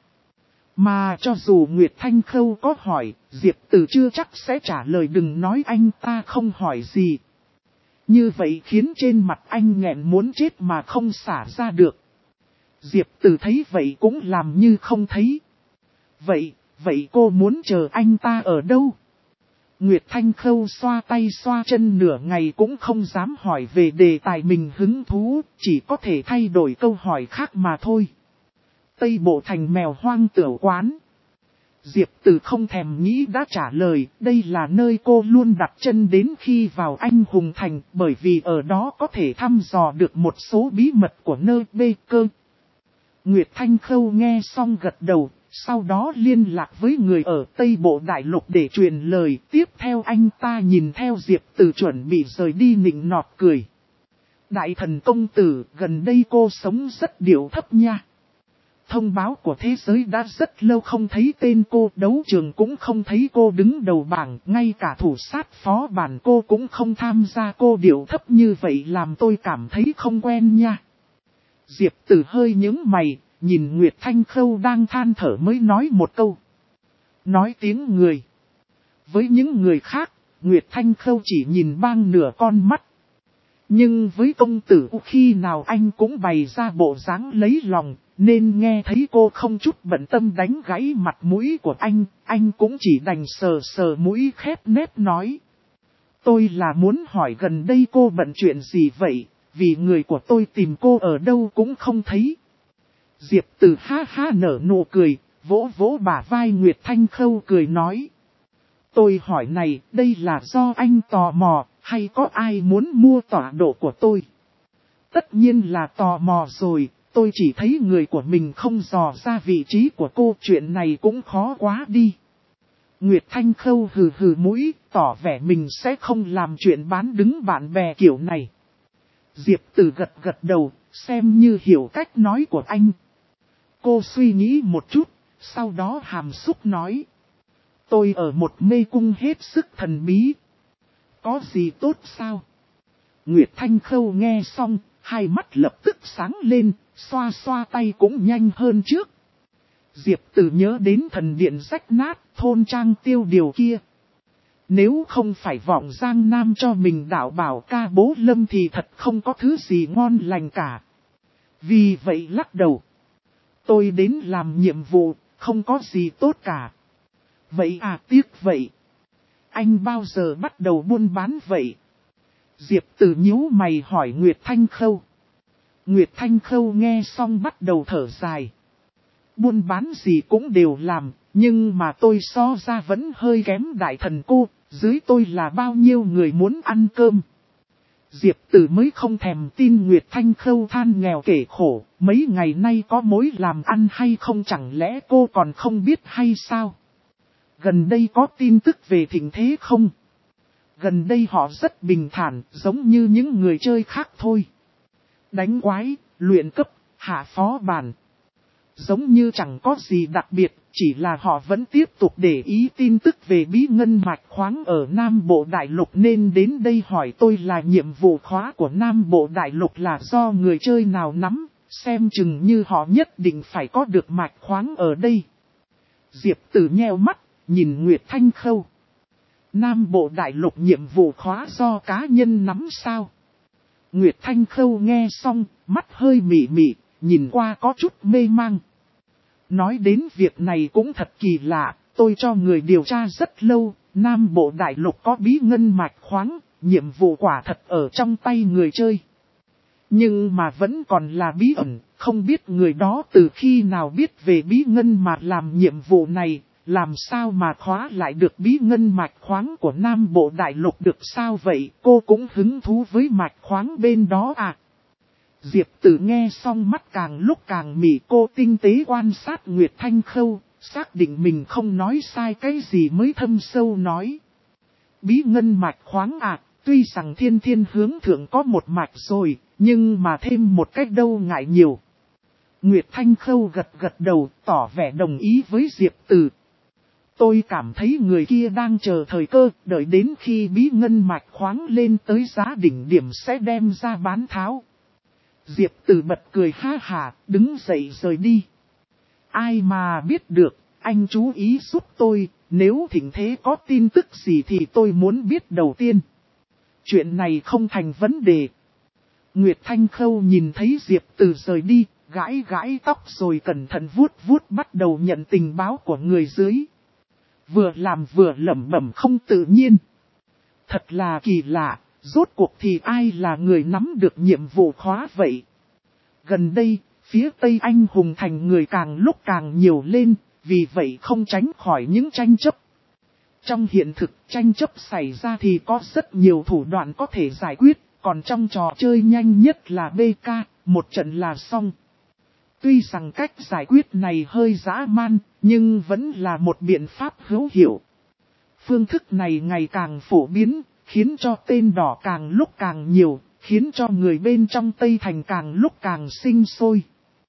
Mà cho dù Nguyệt Thanh Khâu có hỏi, Diệp Từ chưa chắc sẽ trả lời, đừng nói anh ta không hỏi gì. Như vậy khiến trên mặt anh nghẹn muốn chết mà không xả ra được. Diệp Từ thấy vậy cũng làm như không thấy. Vậy cô muốn chờ anh ta ở đâu? Nguyệt Thanh Khâu xoa tay xoa chân nửa ngày cũng không dám hỏi về đề tài mình hứng thú, chỉ có thể thay đổi câu hỏi khác mà thôi. Tây Bộ Thành Mèo Hoang Tửu Quán. Diệp Từ không thèm nghĩ đã trả lời, đây là nơi cô luôn đặt chân đến khi vào Anh Hùng Thành, bởi vì ở đó có thể thăm dò được một số bí mật của nơi bê cơ. Nguyệt Thanh Khâu nghe xong gật đầu, sau đó liên lạc với người ở Tây Bộ Đại Lục để truyền lời. Tiếp theo anh ta nhìn theo Diệp Từ chuẩn bị rời đi nịnh nọt cười. Đại thần công tử, gần đây cô sống rất điệu thấp nha. Thông báo của thế giới đã rất lâu không thấy tên cô, đấu trường cũng không thấy cô đứng đầu bảng, ngay cả thủ sát phó bản cô cũng không tham gia, cô điệu thấp như vậy làm tôi cảm thấy không quen nha. Diệp Từ hơi nhướng mày, nhìn Nguyệt Thanh Khâu đang than thở mới nói một câu. Nói tiếng người. Với những người khác, Nguyệt Thanh Khâu chỉ nhìn bang nửa con mắt. Nhưng với công tử khi nào anh cũng bày ra bộ dáng lấy lòng, nên nghe thấy cô không chút bận tâm đánh gãy mặt mũi của anh cũng chỉ đành sờ sờ mũi khép nép nói. Tôi là muốn hỏi gần đây cô bận chuyện gì vậy, vì người của tôi tìm cô ở đâu cũng không thấy. Diệp Từ ha ha nở nụ cười, vỗ vỗ bả vai Nguyệt Thanh Khâu cười nói. Tôi hỏi này, đây là do anh tò mò, hay có ai muốn mua tọa độ của tôi? Tất nhiên là tò mò rồi, tôi chỉ thấy người của mình không dò ra vị trí của cô, chuyện này cũng khó quá đi. Nguyệt Thanh Khâu hừ hừ mũi, tỏ vẻ mình sẽ không làm chuyện bán đứng bạn bè kiểu này. Diệp Từ gật gật đầu, xem như hiểu cách nói của anh. Cô suy nghĩ một chút, sau đó hàm xúc nói. Tôi ở một mê cung hết sức thần bí. Có gì tốt sao? Nguyệt Thanh Khâu nghe xong, hai mắt lập tức sáng lên, xoa xoa tay cũng nhanh hơn trước. Diệp Tử nhớ đến thần điện rách nát, thôn trang tiêu điều kia. Nếu không phải vọng Giang Nam cho mình đạo bảo ca bố lâm thì thật không có thứ gì ngon lành cả. Vì vậy lắc đầu. Tôi đến làm nhiệm vụ, không có gì tốt cả. Vậy à, tiếc vậy. Anh bao giờ bắt đầu buôn bán vậy? Diệp Tử nhíu mày hỏi Nguyệt Thanh Khâu. Nguyệt Thanh Khâu nghe xong bắt đầu thở dài. Buôn bán gì cũng đều làm, nhưng mà tôi so ra vẫn hơi kém đại thần cô, dưới tôi là bao nhiêu người muốn ăn cơm. Diệp Tử mới không thèm tin Nguyệt Thanh Khâu than nghèo kể khổ, mấy ngày nay có mối làm ăn hay không, chẳng lẽ cô còn không biết hay sao? Gần đây có tin tức về thịnh thế không? Gần đây họ rất bình thản, giống như những người chơi khác thôi. Đánh quái, luyện cấp, hạ phó bản. Giống như chẳng có gì đặc biệt, chỉ là họ vẫn tiếp tục để ý tin tức về bí ngân mạch khoáng ở Nam Bộ Đại Lục nên đến đây hỏi tôi là nhiệm vụ khóa của Nam Bộ Đại Lục là do người chơi nào nắm, xem chừng như họ nhất định phải có được mạch khoáng ở đây. Diệp Tử nheo mắt, nhìn Nguyệt Thanh Khâu. Nam Bộ Đại Lục nhiệm vụ khóa do cá nhân nắm sao? Nguyệt Thanh Khâu nghe xong, mắt hơi mị mị, nhìn qua có chút mê mang. Nói đến việc này cũng thật kỳ lạ, tôi cho người điều tra rất lâu, Nam Bộ Đại Lục có bí ngân mạch khoáng, nhiệm vụ quả thật ở trong tay người chơi. Nhưng mà vẫn còn là bí ẩn, không biết người đó từ khi nào biết về bí ngân mà làm nhiệm vụ này, làm sao mà khóa lại được bí ngân mạch khoáng của Nam Bộ Đại Lục được sao vậy, cô cũng hứng thú với mạch khoáng bên đó à? Diệp Tử nghe xong mắt càng lúc càng mị, cô tinh tế quan sát Nguyệt Thanh Khâu, xác định mình không nói sai cái gì mới thâm sâu nói. Bí ngân mạch khoáng à, tuy rằng thiên thiên hướng thượng có một mạch rồi, nhưng mà thêm một cách đâu ngại nhiều. Nguyệt Thanh Khâu gật gật đầu, tỏ vẻ đồng ý với Diệp Tử. Tôi cảm thấy người kia đang chờ thời cơ, đợi đến khi bí ngân mạch khoáng lên tới giá đỉnh điểm sẽ đem ra bán tháo. Diệp Tử bật cười ha hà, đứng dậy rời đi. Ai mà biết được, anh chú ý giúp tôi, nếu thịnh thế có tin tức gì thì tôi muốn biết đầu tiên. Chuyện này không thành vấn đề. Nguyệt Thanh Khâu nhìn thấy Diệp Tử rời đi, gãi gãi tóc rồi cẩn thận vuốt vuốt bắt đầu nhận tình báo của người dưới. Vừa làm vừa lẩm bẩm không tự nhiên. Thật là kỳ lạ, rốt cuộc thì ai là người nắm được nhiệm vụ khóa vậy? Gần đây, phía Tây Anh Hùng Thành người càng lúc càng nhiều lên, vì vậy không tránh khỏi những tranh chấp. Trong hiện thực tranh chấp xảy ra thì có rất nhiều thủ đoạn có thể giải quyết, còn trong trò chơi nhanh nhất là BK, một trận là xong. Tuy rằng cách giải quyết này hơi dã man, nhưng vẫn là một biện pháp hữu hiệu. Phương thức này ngày càng phổ biến, khiến cho tên đỏ càng lúc càng nhiều, khiến cho người bên trong Tây Thành càng lúc càng sinh sôi.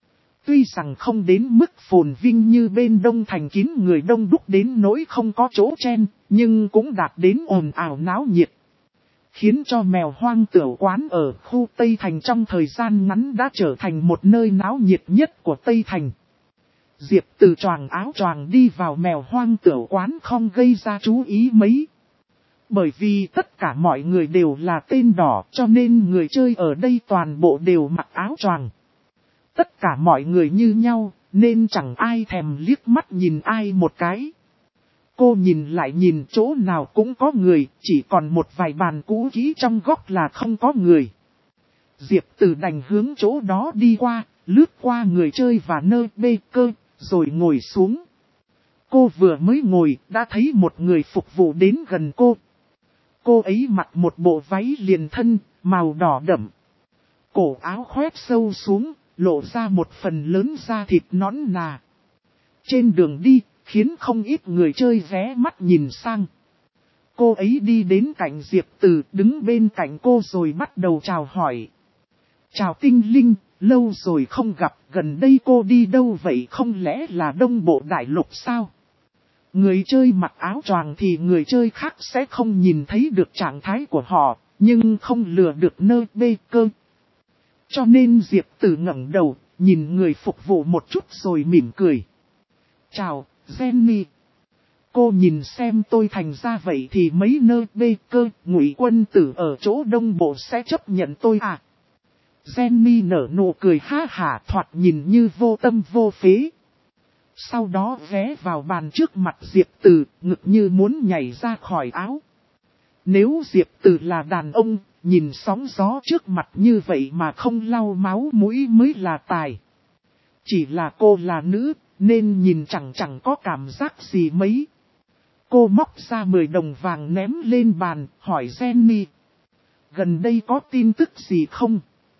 Tuy rằng không đến mức phồn vinh như bên Đông Thành kín người đông đúc đến nỗi không có chỗ chen, nhưng cũng đạt đến ồn ào náo nhiệt. Khiến cho mèo hoang tửu quán ở khu Tây Thành trong thời gian ngắn đã trở thành một nơi náo nhiệt nhất của Tây Thành. Diệp Tử choàng áo choàng đi vào mèo hoang tửu quán không gây ra chú ý mấy. Bởi vì tất cả mọi người đều là tên đỏ cho nên người chơi ở đây toàn bộ đều mặc áo choàng. Tất cả mọi người như nhau nên chẳng ai thèm liếc mắt nhìn ai một cái. Cô nhìn lại nhìn chỗ nào cũng có người, chỉ còn một vài bàn cũ kỹ trong góc là không có người. Diệp Tử đành hướng chỗ đó đi qua, lướt qua người chơi và nơi bê cơ, rồi ngồi xuống. Cô vừa mới ngồi, đã thấy một người phục vụ đến gần cô. Cô ấy mặc một bộ váy liền thân, màu đỏ đậm. Cổ áo khoét sâu xuống, lộ ra một phần lớn da thịt nõn nà. Trên đường đi, khiến không ít người chơi ghé mắt nhìn sang. Cô ấy đi đến cạnh Diệp Tử, đứng bên cạnh cô rồi bắt đầu chào hỏi. Chào Tinh Linh, lâu rồi không gặp, gần đây cô đi đâu vậy, không lẽ là Đông Bộ Đại Lục sao? Người chơi mặc áo choàng thì người chơi khác sẽ không nhìn thấy được trạng thái của họ, nhưng không lừa được nơi bê cơ. Cho nên Diệp Tử ngẩng đầu, nhìn người phục vụ một chút rồi mỉm cười. Chào, Jenny. Cô nhìn xem tôi thành ra vậy thì mấy nơi bê cơ, Ngụy Quân Tử ở chỗ đông bộ sẽ chấp nhận tôi à? Jenny nở nụ cười ha hả, thoạt nhìn như vô tâm vô phế. Sau đó ghé vào bàn trước mặt Diệp Tử, ngực như muốn nhảy ra khỏi áo. Nếu Diệp Tử là đàn ông, nhìn sóng gió trước mặt như vậy mà không lau máu mũi mới là tài. Chỉ là cô là nữ, nên nhìn chẳng có cảm giác gì mấy. Cô móc ra 10 đồng vàng ném lên bàn, hỏi Jenny. Gần đây có tin tức gì không?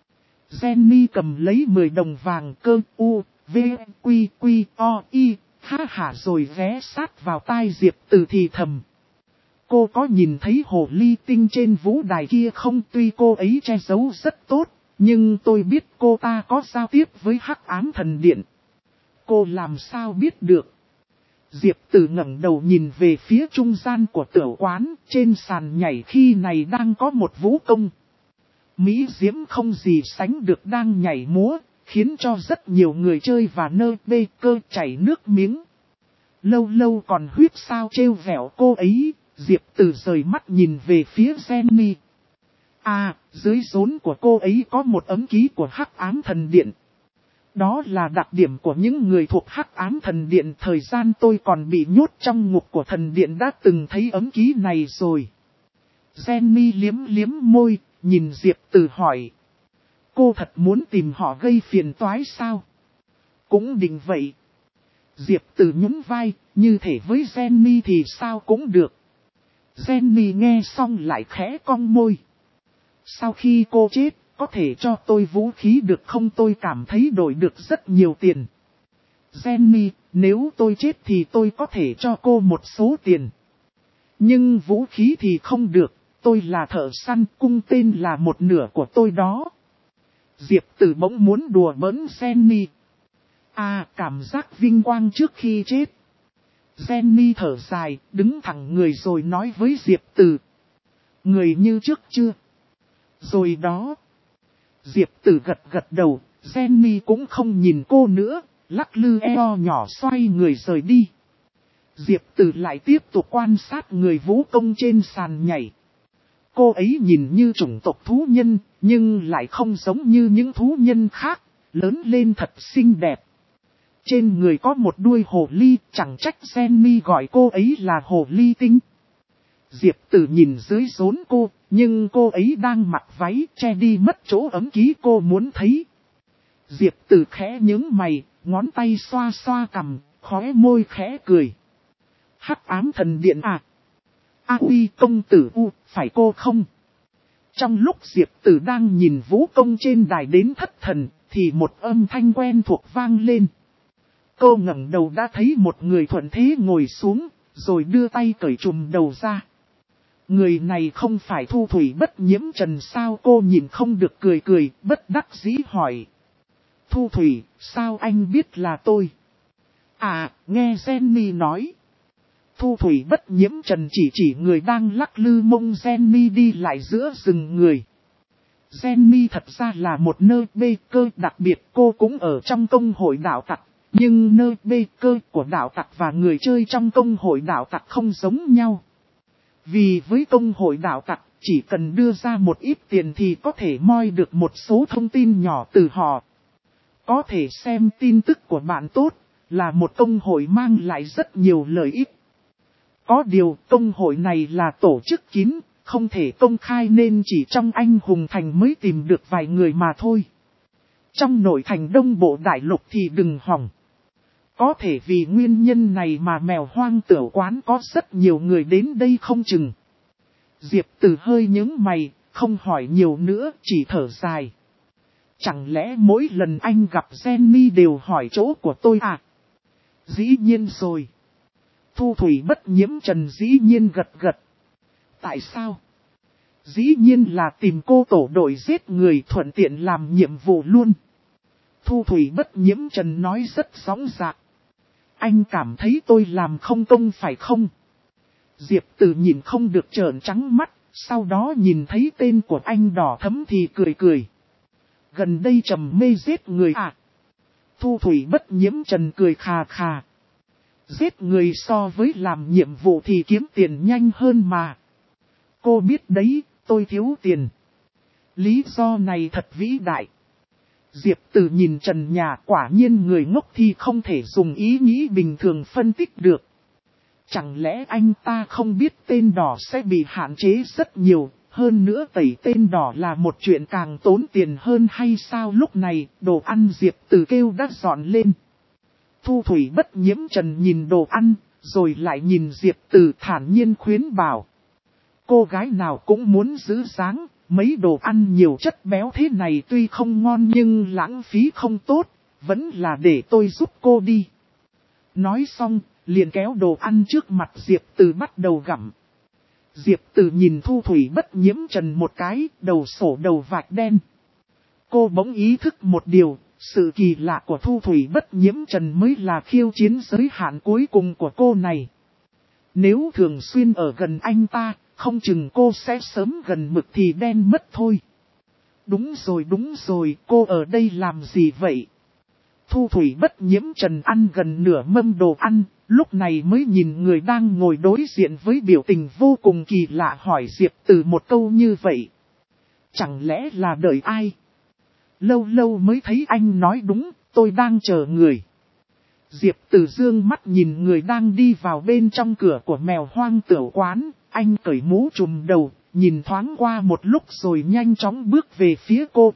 Jenny cầm lấy 10 đồng vàng cơ u, v, quy, quy, o, y, ha hả rồi ghé sát vào tai Diệp Tử thì thầm. Cô có nhìn thấy hồ ly tinh trên vũ đài kia không? Tuy cô ấy che giấu rất tốt, nhưng tôi biết cô ta có giao tiếp với Hắc Ám Thần Điện. Cô làm sao biết được? Diệp Tử ngẩng đầu nhìn về phía trung gian của tiểu quán, trên sàn nhảy khi này đang có một vũ công. Mỹ diễm không gì sánh được đang nhảy múa, khiến cho rất nhiều người chơi và nơi bê cơ chảy nước miếng. Lâu lâu còn huyết sao trêu vẹo cô ấy, Diệp Tử rời mắt nhìn về phía Jenny. À, dưới rốn của cô ấy có một ấm ký của Hắc Ám Thần Điện. Đó là đặc điểm của những người thuộc Hắc Ám Thần Điện. Thời gian tôi còn bị nhốt trong ngục của thần điện đã từng thấy ấm ký này rồi. Jenny liếm môi, nhìn Diệp Tử hỏi. Cô thật muốn tìm họ gây phiền toái sao? Cũng định vậy. Diệp Tử nhún vai, như thể với Jenny thì sao cũng được. Jenny nghe xong lại khẽ cong môi. Sau khi cô chết, có thể cho tôi vũ khí được không? Tôi cảm thấy đổi được rất nhiều tiền. Jenny, nếu tôi chết thì tôi có thể cho cô một số tiền. Nhưng vũ khí thì không được, tôi là thợ săn, cung tên là một nửa của tôi đó. Diệp Tử bỗng muốn đùa bỡn Jenny. À, cảm giác vinh quang trước khi chết. Jenny thở dài, đứng thẳng người rồi nói với Diệp Tử. Người như trước chưa? Rồi đó. Diệp Tử gật đầu, Jenny cũng không nhìn cô nữa, lắc lư eo nhỏ xoay người rời đi. Diệp Tử lại tiếp tục quan sát người vũ công trên sàn nhảy. Cô ấy nhìn như chủng tộc thú nhân, nhưng lại không giống như những thú nhân khác, lớn lên thật xinh đẹp. Trên người có một đuôi hồ ly, chẳng trách Jenny gọi cô ấy là hồ ly tinh. Diệp Tử nhìn dưới rốn cô, nhưng cô ấy đang mặc váy che đi mất chỗ ấm ký cô muốn thấy. Diệp Tử khẽ nhướng mày, ngón tay xoa xoa cằm, khóe môi khẽ cười. Hắc Ám Thần Điện à? A Uy công tử U, phải cô không? Trong lúc Diệp Tử đang nhìn vũ công trên đài đến thất thần, thì một âm thanh quen thuộc vang lên. Cô ngẩng đầu đã thấy một người thuận thế ngồi xuống, rồi đưa tay cởi trùm đầu ra. Người này không phải Thu Thủy Bất Nhiễm Trần sao? Cô nhìn không được cười, bất đắc dĩ hỏi. Thu Thủy, sao anh biết là tôi? À, nghe Jenny nói. Thu Thủy Bất Nhiễm Trần chỉ người đang lắc lư mông Jenny đi lại giữa rừng người. Jenny thật ra là một nơi bê cơ đặc biệt, cô cũng ở trong công hội đạo tặc. Nhưng nơi bê cơ của đạo tặc và người chơi trong công hội đạo tặc không giống nhau. Vì với công hội đạo tặc, chỉ cần đưa ra một ít tiền thì có thể moi được một số thông tin nhỏ từ họ. Có thể xem tin tức của bạn tốt, là một công hội mang lại rất nhiều lợi ích. Có điều công hội này là tổ chức kín, không thể công khai nên chỉ trong Anh Hùng Thành mới tìm được vài người mà thôi. Trong nội thành Đông Bộ Đại Lục thì đừng hỏng. Có thể vì nguyên nhân này mà Mèo Hoang Tiểu Quán có rất nhiều người đến đây không chừng. Diệp Tử hơi nhướng mày, không hỏi nhiều nữa, chỉ thở dài. Chẳng lẽ mỗi lần anh gặp Jenny đều hỏi chỗ của tôi à? Dĩ nhiên rồi. Thu Thủy Bất Nhiễm Trần dĩ nhiên gật. Tại sao? Dĩ nhiên là tìm cô tổ đội giết người thuận tiện làm nhiệm vụ luôn. Thu Thủy Bất Nhiễm Trần nói rất rõ ràng. anh cảm thấy tôi làm không công phải không? Diệp Từ nhìn không được trợn trắng mắt, sau đó nhìn thấy tên của anh đỏ thẫm thì cười cười. Gần đây trầm mê giết người à? Thu Thủy Bất Nhiễm Trần cười khà khà. Giết người so với làm nhiệm vụ thì kiếm tiền nhanh hơn mà. Cô biết đấy, tôi thiếu tiền. Lý do này thật vĩ đại. Diệp Từ nhìn trần nhà, quả nhiên người ngốc thì không thể dùng ý nghĩ bình thường phân tích được. Chẳng lẽ anh ta không biết tên đỏ sẽ bị hạn chế rất nhiều, hơn nữa tẩy tên đỏ là một chuyện càng tốn tiền hơn hay sao? Lúc này, đồ ăn Diệp Từ kêu đã dọn lên. Thu Thủy Bất Nhiễm Trần nhìn đồ ăn, rồi lại nhìn Diệp Từ thản nhiên khuyến bảo. Cô gái nào cũng muốn giữ dáng, mấy đồ ăn nhiều chất béo thế này tuy không ngon nhưng lãng phí không tốt, vẫn là để tôi giúp cô đi. Nói xong, liền kéo đồ ăn trước mặt Diệp Từ bắt đầu gặm. Diệp Từ nhìn Thu Thủy Bất Nhiễm Trần một cái, đầu sổ đầu vạch đen. Cô bỗng ý thức một điều, sự kỳ lạ của Thu Thủy Bất Nhiễm Trần mới là khiêu chiến giới hạn cuối cùng của cô này. Nếu thường xuyên ở gần anh ta, không chừng cô sẽ sớm gần mực thì đen mất thôi. Đúng rồi, cô ở đây làm gì vậy? Thu Thủy Bất Nhiễm Trần ăn gần nửa mâm đồ ăn, lúc này mới nhìn người đang ngồi đối diện với biểu tình vô cùng kỳ lạ hỏi Diệp Từ một câu như vậy. Chẳng lẽ là đợi ai? Lâu lâu mới thấy anh nói đúng, tôi đang chờ người. Diệp Từ dương mắt nhìn người đang đi vào bên trong cửa của Mèo Hoang Tửu Quán, anh cởi mũ trùm đầu, nhìn thoáng qua một lúc rồi nhanh chóng bước về phía cô.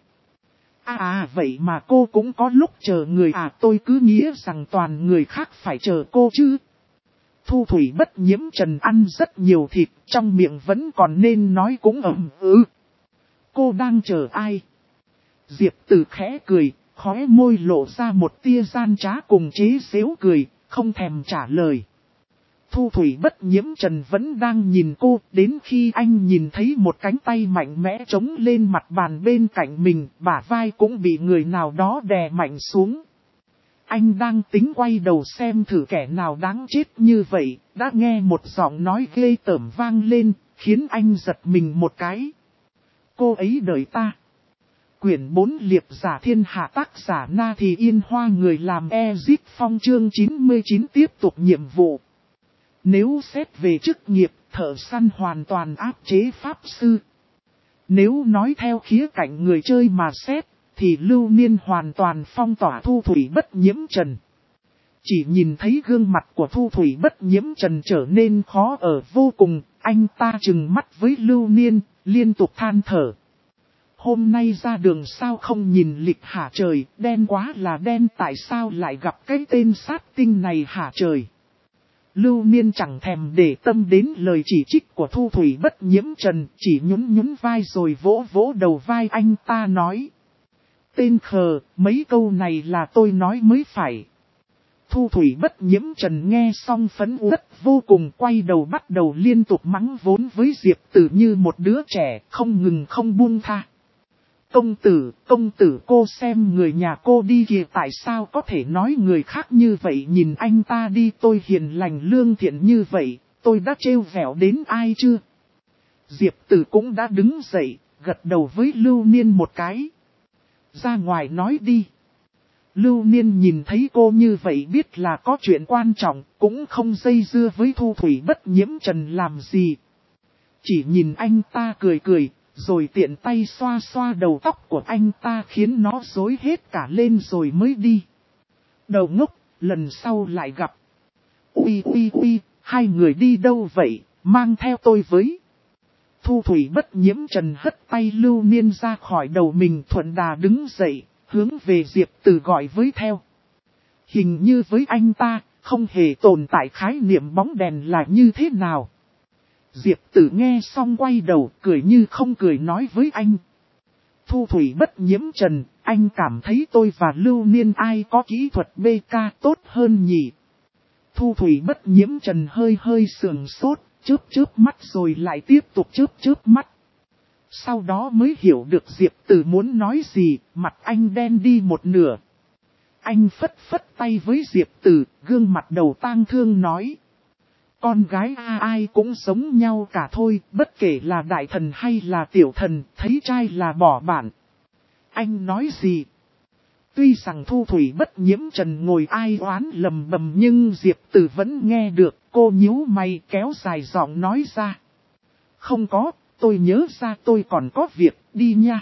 Vậy mà cô cũng có lúc chờ người à? Tôi cứ nghĩ rằng toàn người khác phải chờ cô chứ. Thu Thủy Bất Nhiễm Trần ăn rất nhiều thịt, trong miệng vẫn còn nên nói cũng ậm ừ. Cô đang chờ ai? Diệp Từ khẽ cười, khóe môi lộ ra một tia gian trá cùng chế giễu cười, không thèm trả lời. Thu Thủy Bất Nhiễm Trần vẫn đang nhìn cô, đến khi anh nhìn thấy một cánh tay mạnh mẽ chống lên mặt bàn bên cạnh mình, bả vai cũng bị người nào đó đè mạnh xuống. Anh đang tính quay đầu xem thử kẻ nào đáng chết như vậy, đã nghe một giọng nói ghê tởm vang lên, khiến anh giật mình một cái. Cô ấy đợi ta. Quyển 4 Liệp Giả Thiên Hạ, tác giả Na Thì Yên Hoa, người làm Ezip Phong, chương 99 tiếp tục nhiệm vụ. Nếu xét về chức nghiệp, thợ săn hoàn toàn áp chế pháp sư. Nếu nói theo khía cạnh người chơi mà xét, thì Lưu Niên hoàn toàn phong tỏa Thu Thủy Bất Nhiễm Trần. Chỉ nhìn thấy gương mặt của Thu Thủy Bất Nhiễm Trần trở nên khó ở vô cùng, anh ta trừng mắt với Lưu Niên, liên tục than thở. Hôm nay ra đường sao không nhìn lịch hả trời, đen quá là đen, tại sao lại gặp cái tên sát tinh này hả trời. Lưu Niên chẳng thèm để tâm đến lời chỉ trích của Thu Thủy Bất Nhiễm Trần, chỉ nhún vai rồi vỗ vỗ đầu vai anh ta nói. Tên khờ, mấy câu này là tôi nói mới phải. Thu Thủy Bất Nhiễm Trần nghe xong phẫn uất vô cùng, quay đầu bắt đầu liên tục mắng vốn với Diệp Từ như một đứa trẻ, không ngừng không buông tha. Công tử cô xem người nhà cô đi kìa, tại sao có thể nói người khác như vậy, nhìn anh ta đi, tôi hiền lành lương thiện như vậy, tôi đã trêu vẻo đến ai chưa? Diệp Từ cũng đã đứng dậy, gật đầu với Lưu Niên một cái. Ra ngoài nói đi. Lưu Niên nhìn thấy cô như vậy biết là có chuyện quan trọng, cũng không dây dưa với Thu Thủy Bất Nhiễm Trần làm gì. Chỉ nhìn anh ta cười cười, rồi tiện tay xoa xoa đầu tóc của anh ta khiến nó rối hết cả lên rồi mới đi. Đầu ngốc, lần sau lại gặp. Ui, hai người đi đâu vậy, mang theo tôi với. Thu Thủy Bất Nhiễm Trần hất tay Lưu Niên ra khỏi đầu mình, thuận đà đứng dậy, hướng về Diệp Từ gọi với theo. Hình như với anh ta, không hề tồn tại khái niệm bóng đèn là như thế nào. Diệp Tử nghe xong quay đầu, cười như không cười nói với anh. Thu Thủy Bất Nhiễm Trần, anh cảm thấy tôi và Lưu Niên ai có kỹ thuật BK tốt hơn nhỉ? Thu Thủy Bất Nhiễm Trần hơi sườn sốt, chớp mắt rồi lại tiếp tục chớp mắt. Sau đó mới hiểu được Diệp Tử muốn nói gì, mặt anh đen đi một nửa. Anh phất phất tay với Diệp Tử, gương mặt đầu tang thương nói. Con gái ai cũng giống nhau cả thôi, bất kể là đại thần hay là tiểu thần, thấy trai là bỏ bạn. Anh nói gì? Tuy rằng Thu Thủy Bất Nhiễm Trần ngồi ai oán lầm bầm nhưng Diệp Tử vẫn nghe được, cô nhíu mày kéo dài giọng nói ra. Không có, tôi nhớ ra tôi còn có việc, đi nha.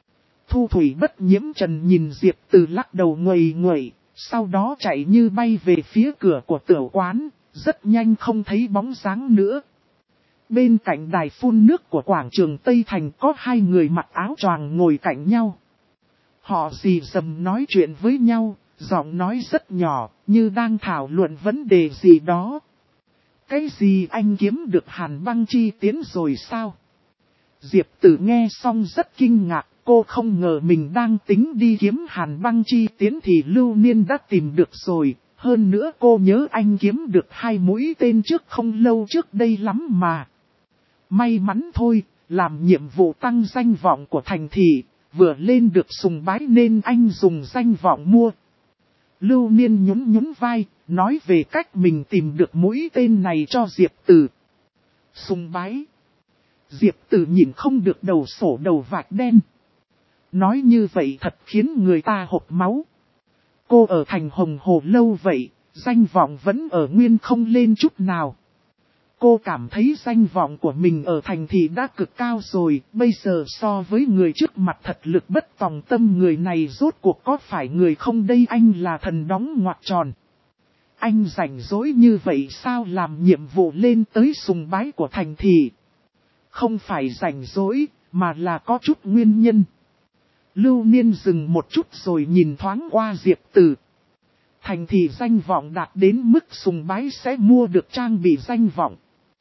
Thu Thủy Bất Nhiễm Trần nhìn Diệp Tử lắc đầu nguầy nguậy, sau đó chạy như bay về phía cửa của tiểu quán, rất nhanh không thấy bóng dáng nữa. Bên cạnh đài phun nước của quảng trường Tây Thành có hai người mặc áo choàng ngồi cạnh nhau. Họ rì rầm nói chuyện với nhau, giọng nói rất nhỏ, như đang thảo luận vấn đề gì đó. Cái gì anh kiếm được Hàn Băng Chi Tiến rồi sao? Diệp Tử nghe xong rất kinh ngạc, cô không ngờ mình đang tính đi kiếm Hàn Băng Chi Tiến thì Lưu Niên đã tìm được rồi. Hơn nữa cô nhớ anh kiếm được 2 mũi tên trước không lâu trước đây lắm mà. May mắn thôi, làm nhiệm vụ tăng danh vọng của thành thị, vừa lên được sùng bái nên anh dùng danh vọng mua. Lưu Niên nhún nhún vai, nói về cách mình tìm được mũi tên này cho Diệp Tử. Sùng bái. Diệp Tử nhìn không được đầu sổ đầu vạch đen. Nói như vậy thật khiến người ta hộc máu. Cô ở thành Hồng Hồ lâu vậy, danh vọng vẫn ở nguyên không lên chút nào. Cô cảm thấy danh vọng của mình ở thành thị đã cực cao rồi, bây giờ so với người trước mặt thật lực bất tòng tâm người này rốt cuộc có phải người không đây anh là thần đóng ngoặc tròn. Anh rảnh rỗi như vậy sao làm nhiệm vụ lên tới sùng bái của thành thị? Không phải rảnh rỗi, mà là có chút nguyên nhân. Lưu Niên dừng một chút rồi nhìn thoáng qua Diệp Tử. Thành thị danh vọng đạt đến mức sùng bái sẽ mua được trang bị danh vọng.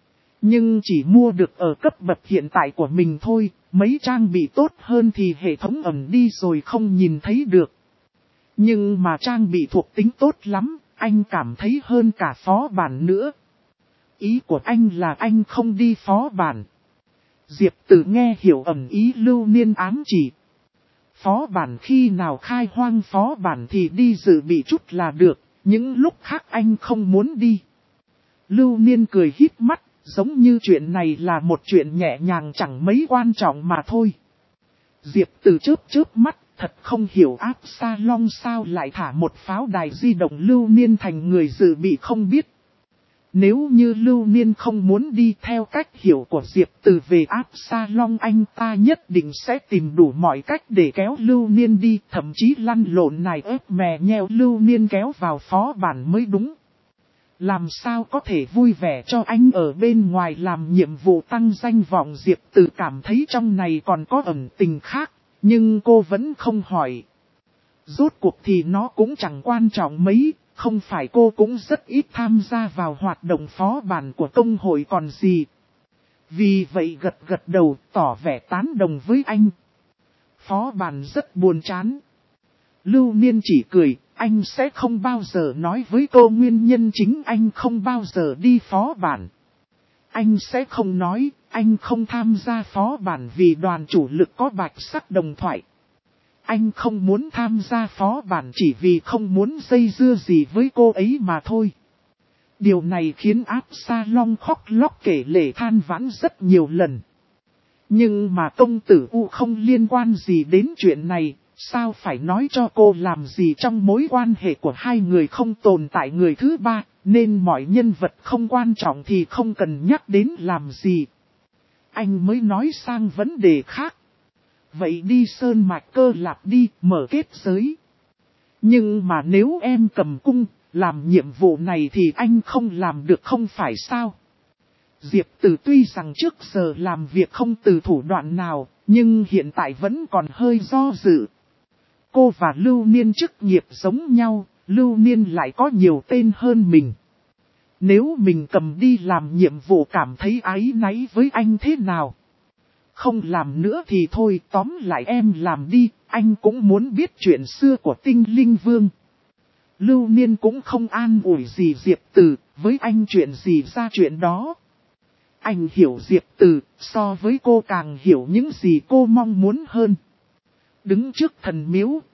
Nhưng chỉ mua được ở cấp bậc hiện tại của mình thôi, mấy trang bị tốt hơn thì hệ thống ẩn đi rồi không nhìn thấy được. Nhưng mà trang bị thuộc tính tốt lắm, anh cảm thấy hơn cả phó bản nữa. Ý của anh là anh không đi phó bản. Diệp Tử nghe hiểu ẩn ý Lưu Niên ám chỉ. Phó bản khi nào khai hoang phó bản thì đi dự bị chút là được, những lúc khác anh không muốn đi. Lưu Niên cười híp mắt, giống như chuyện này là một chuyện nhẹ nhàng chẳng mấy quan trọng mà thôi. Diệp Tử chớp mắt, thật không hiểu áp sa long sao lại thả một pháo đài di động Lưu Niên thành người dự bị không biết. Nếu như Lưu Niên không muốn đi theo cách hiểu của Diệp Tử về áp sa long anh ta nhất định sẽ tìm đủ mọi cách để kéo Lưu Niên đi, thậm chí lăn lộn này ép mè nheo Lưu Niên kéo vào phó bản mới đúng. Làm sao có thể vui vẻ cho anh ở bên ngoài làm nhiệm vụ tăng danh vọng Diệp Tử cảm thấy trong này còn có ẩn tình khác, nhưng cô vẫn không hỏi. Rốt cuộc thì nó cũng chẳng quan trọng mấy. Không phải cô cũng rất ít tham gia vào hoạt động phó bản của công hội còn gì. Vì vậy gật đầu tỏ vẻ tán đồng với anh. Phó bản rất buồn chán. Lưu Niên chỉ cười, anh sẽ không bao giờ nói với cô nguyên nhân chính anh không bao giờ đi phó bản. Anh sẽ không nói, anh không tham gia phó bản vì đoàn chủ lực có bạch sắc đồng thoại. Anh không muốn tham gia phó bản chỉ vì không muốn dây dưa gì với cô ấy mà thôi. Điều này khiến áp sa long khóc lóc kể lể than vãn rất nhiều lần. Nhưng mà công tử U không liên quan gì đến chuyện này, sao phải nói cho cô làm gì trong mối quan hệ của hai người không tồn tại người thứ ba, nên mọi nhân vật không quan trọng thì không cần nhắc đến làm gì. Anh mới nói sang vấn đề khác. Vậy đi Sơn Mạch Cơ Lạp đi, mở kết giới. Nhưng mà nếu em cầm cung, làm nhiệm vụ này thì anh không làm được không phải sao? Diệp Tử tuy rằng trước giờ làm việc không từ thủ đoạn nào, nhưng hiện tại vẫn còn hơi do dự. Cô và Lưu Niên chức nghiệp giống nhau, Lưu Niên lại có nhiều tên hơn mình. Nếu mình cầm đi làm nhiệm vụ cảm thấy áy náy với anh thế nào? Không làm nữa thì thôi, tóm lại em làm đi, anh cũng muốn biết chuyện xưa của Tinh Linh Vương. Lưu Niên cũng không an ủi gì Diệp Tử, với anh chuyện gì ra chuyện đó. Anh hiểu Diệp Tử, so với cô càng hiểu những gì cô mong muốn hơn. Đứng trước thần miếu,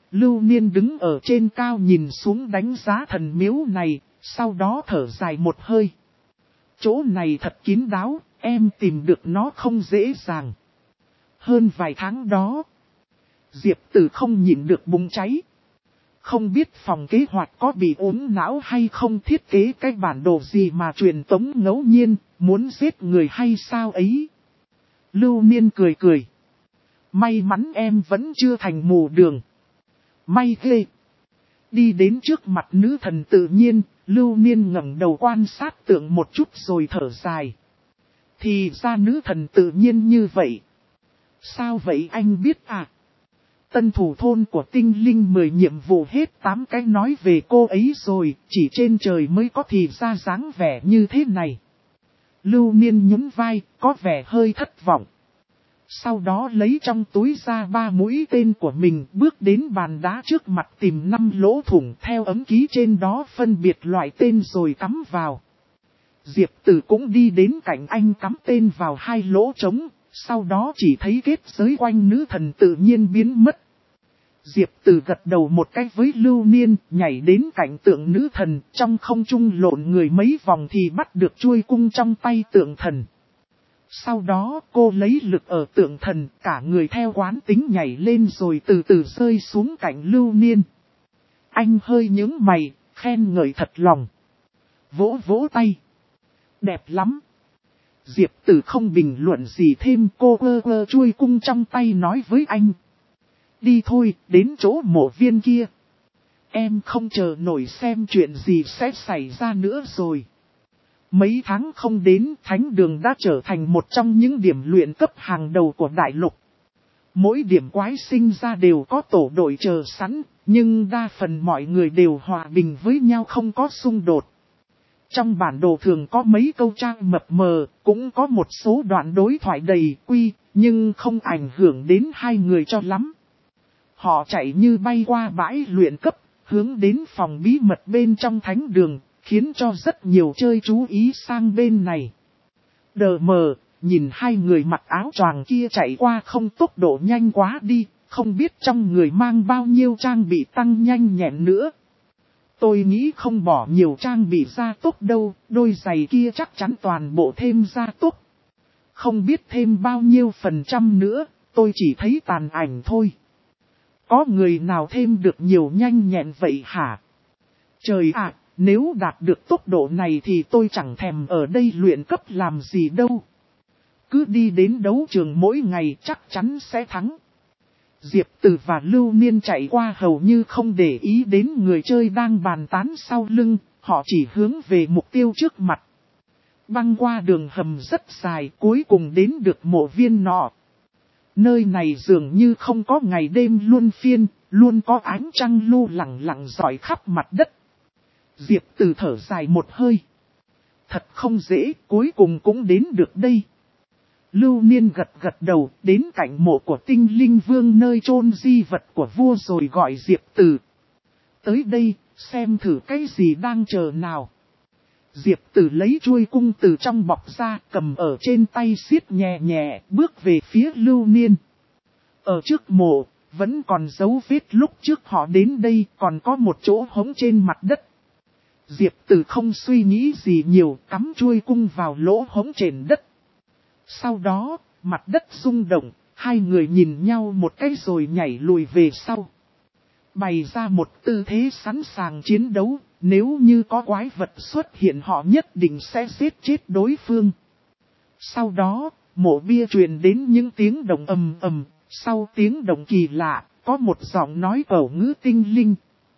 Lưu Niên đứng ở trên cao nhìn xuống đánh giá thần miếu này, sau đó thở dài một hơi. Chỗ này thật kín đáo, em tìm được nó không dễ dàng. Hơn vài tháng đó, Diệp Tử không nhịn được bùng cháy. Không biết phòng kế hoạch có bị ốm não hay không, thiết kế cái bản đồ gì mà truyền tống ngẫu nhiên, muốn giết người hay sao ấy. Lưu Niên cười cười. May mắn em vẫn chưa thành mù đường. May ghê. Đi đến trước mặt nữ thần tự nhiên, Lưu Niên ngẩng đầu quan sát tượng một chút rồi thở dài. Thì ra nữ thần tự nhiên như vậy. Sao vậy anh biết à? Tân thủ thôn của tinh linh 10 nhiệm vụ hết 8 cái nói về cô ấy rồi, chỉ trên trời mới có thì ra dáng vẻ như thế này. Lưu Niên nhún vai, có vẻ hơi thất vọng. Sau đó lấy trong túi ra 3 mũi tên của mình, bước đến bàn đá trước mặt tìm 5 lỗ thủng theo ấm ký trên đó phân biệt loại tên rồi cắm vào. Diệp Tử cũng đi đến cạnh anh cắm tên vào 2 lỗ trống, sau đó chỉ thấy kết giới quanh nữ thần tự nhiên biến mất. Diệp Tử gật đầu một cái với Lưu Niên, nhảy đến cạnh tượng nữ thần, trong không trung lộn người mấy vòng thì bắt được chuôi cung trong tay tượng thần. Sau đó cô lấy lực ở tượng thần, cả người theo quán tính nhảy lên rồi từ từ rơi xuống cạnh Lưu Niên. Anh hơi nhướng mày, khen ngợi thật lòng. Vỗ vỗ tay. Đẹp lắm. Diệp Tử không bình luận gì thêm, cô ơ chuôi cung trong tay nói với anh. Đi thôi, đến chỗ mộ viên kia. Em không chờ nổi xem chuyện gì sẽ xảy ra nữa rồi. Mấy tháng không đến, Thánh Đường đã trở thành một trong những điểm luyện cấp hàng đầu của đại lục. Mỗi điểm quái sinh ra đều có tổ đội chờ sẵn, nhưng đa phần mọi người đều hòa bình với nhau không có xung đột. Trong bản đồ thường có mấy câu trang mập mờ, cũng có một số đoạn đối thoại đầy quy, nhưng không ảnh hưởng đến hai người cho lắm. Họ chạy như bay qua bãi luyện cấp, hướng đến phòng bí mật bên trong Thánh Đường, khiến cho rất nhiều chơi chú ý sang bên này. Đờ mờ, nhìn hai người mặc áo choàng kia chạy qua không tốc độ nhanh quá đi, không biết trong người mang bao nhiêu trang bị tăng nhanh nhẹn nữa. Tôi nghĩ không bỏ nhiều trang bị gia tốc đâu, đôi giày kia chắc chắn toàn bộ thêm gia tốc. Không biết thêm bao nhiêu % nữa, tôi chỉ thấy tàn ảnh thôi. Có người nào thêm được nhiều nhanh nhẹn vậy hả? Trời ạ, nếu đạt được tốc độ này thì tôi chẳng thèm ở đây luyện cấp làm gì đâu. Cứ đi đến đấu trường mỗi ngày chắc chắn sẽ thắng. Diệp Tử và Lưu Niên chạy qua hầu như không để ý đến người chơi đang bàn tán sau lưng, họ chỉ hướng về mục tiêu trước mặt. Băng qua đường hầm rất dài, cuối cùng đến được mộ viên nọ. Nơi này dường như không có ngày đêm luân phiên, luôn có ánh trăng lu lẳng lặng rọi khắp mặt đất. Diệp Tử thở dài một hơi. Thật không dễ, cuối cùng cũng đến được đây. Lưu Niên gật đầu, đến cạnh mộ của tinh linh vương nơi chôn di vật của vua rồi gọi Diệp Tử. Tới đây, xem thử cái gì đang chờ nào. Diệp Tử lấy chuôi cung từ trong bọc ra, cầm ở trên tay siết nhẹ nhẹ, bước về phía Lưu Niên. Ở trước mộ, vẫn còn dấu vết lúc trước họ đến đây, còn có một chỗ hống trên mặt đất. Diệp Tử không suy nghĩ gì nhiều, cắm chuôi cung vào lỗ hống trên đất. Sau đó, mặt đất rung động, hai người nhìn nhau một cái rồi nhảy lùi về sau. Bày ra một tư thế sẵn sàng chiến đấu, nếu như có quái vật xuất hiện họ nhất định sẽ giết chết đối phương. Sau đó, mộ bia truyền đến những tiếng động ầm ầm, sau tiếng động kỳ lạ, có một giọng nói ẩu ngữ tinh linh.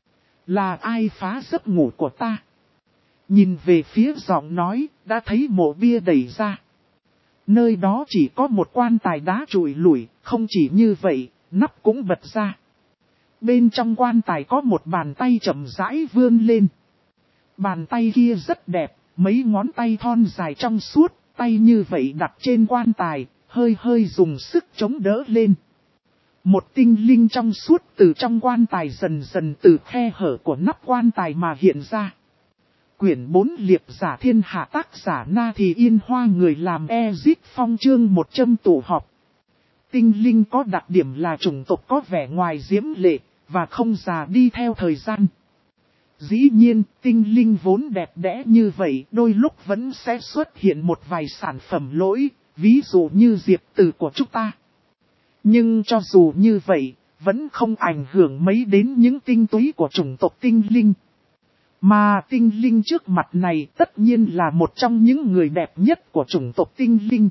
Là ai phá giấc ngủ của ta? Nhìn về phía giọng nói, đã thấy mộ bia đẩy ra. Nơi đó chỉ có một quan tài đá trụi lủi, không chỉ như vậy, nắp cũng bật ra. Bên trong quan tài có một bàn tay chậm rãi vươn lên. Bàn tay kia rất đẹp, mấy ngón tay thon dài trong suốt, tay như vậy đặt trên quan tài, hơi hơi dùng sức chống đỡ lên. Một tinh linh trong suốt từ trong quan tài dần dần từ khe hở của nắp quan tài mà hiện ra. Quyển 4 liệp giả thiên hạ tác giả Na Thì Yên Hoa, người làm Ezip Phong, chương 100 tụ họp. Tinh linh có đặc điểm là chủng tộc có vẻ ngoài diễm lệ, và không già đi theo thời gian. Dĩ nhiên, tinh linh vốn đẹp đẽ như vậy đôi lúc vẫn sẽ xuất hiện một vài sản phẩm lỗi, ví dụ như diệp tử của chúng ta. Nhưng cho dù như vậy, vẫn không ảnh hưởng mấy đến những tinh túy của chủng tộc tinh linh. Mà tinh linh trước mặt này tất nhiên là một trong những người đẹp nhất của chủng tộc tinh linh.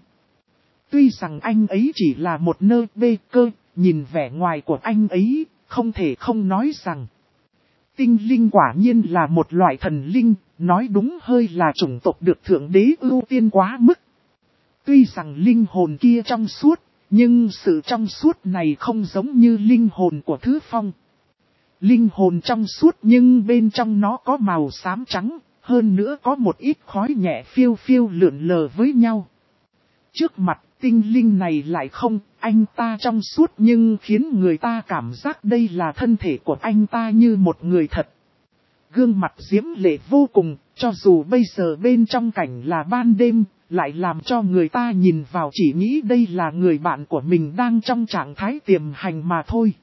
Tuy rằng anh ấy chỉ là một nơ bê cơ, nhìn vẻ ngoài của anh ấy, không thể không nói rằng tinh linh quả nhiên là một loại thần linh, nói đúng hơi là chủng tộc được Thượng Đế ưu tiên quá mức. Tuy rằng linh hồn kia trong suốt, nhưng sự trong suốt này không giống như linh hồn của Thứ Phong. Linh hồn trong suốt nhưng bên trong nó có màu xám trắng, hơn nữa có một ít khói nhẹ phiêu phiêu lượn lờ với nhau. Trước mặt tinh linh này lại không, anh ta trong suốt nhưng khiến người ta cảm giác đây là thân thể của anh ta như một người thật. Gương mặt diễm lệ vô cùng, cho dù bây giờ bên trong cảnh là ban đêm, lại làm cho người ta nhìn vào chỉ nghĩ đây là người bạn của mình đang trong trạng thái tiềm hành mà thôi.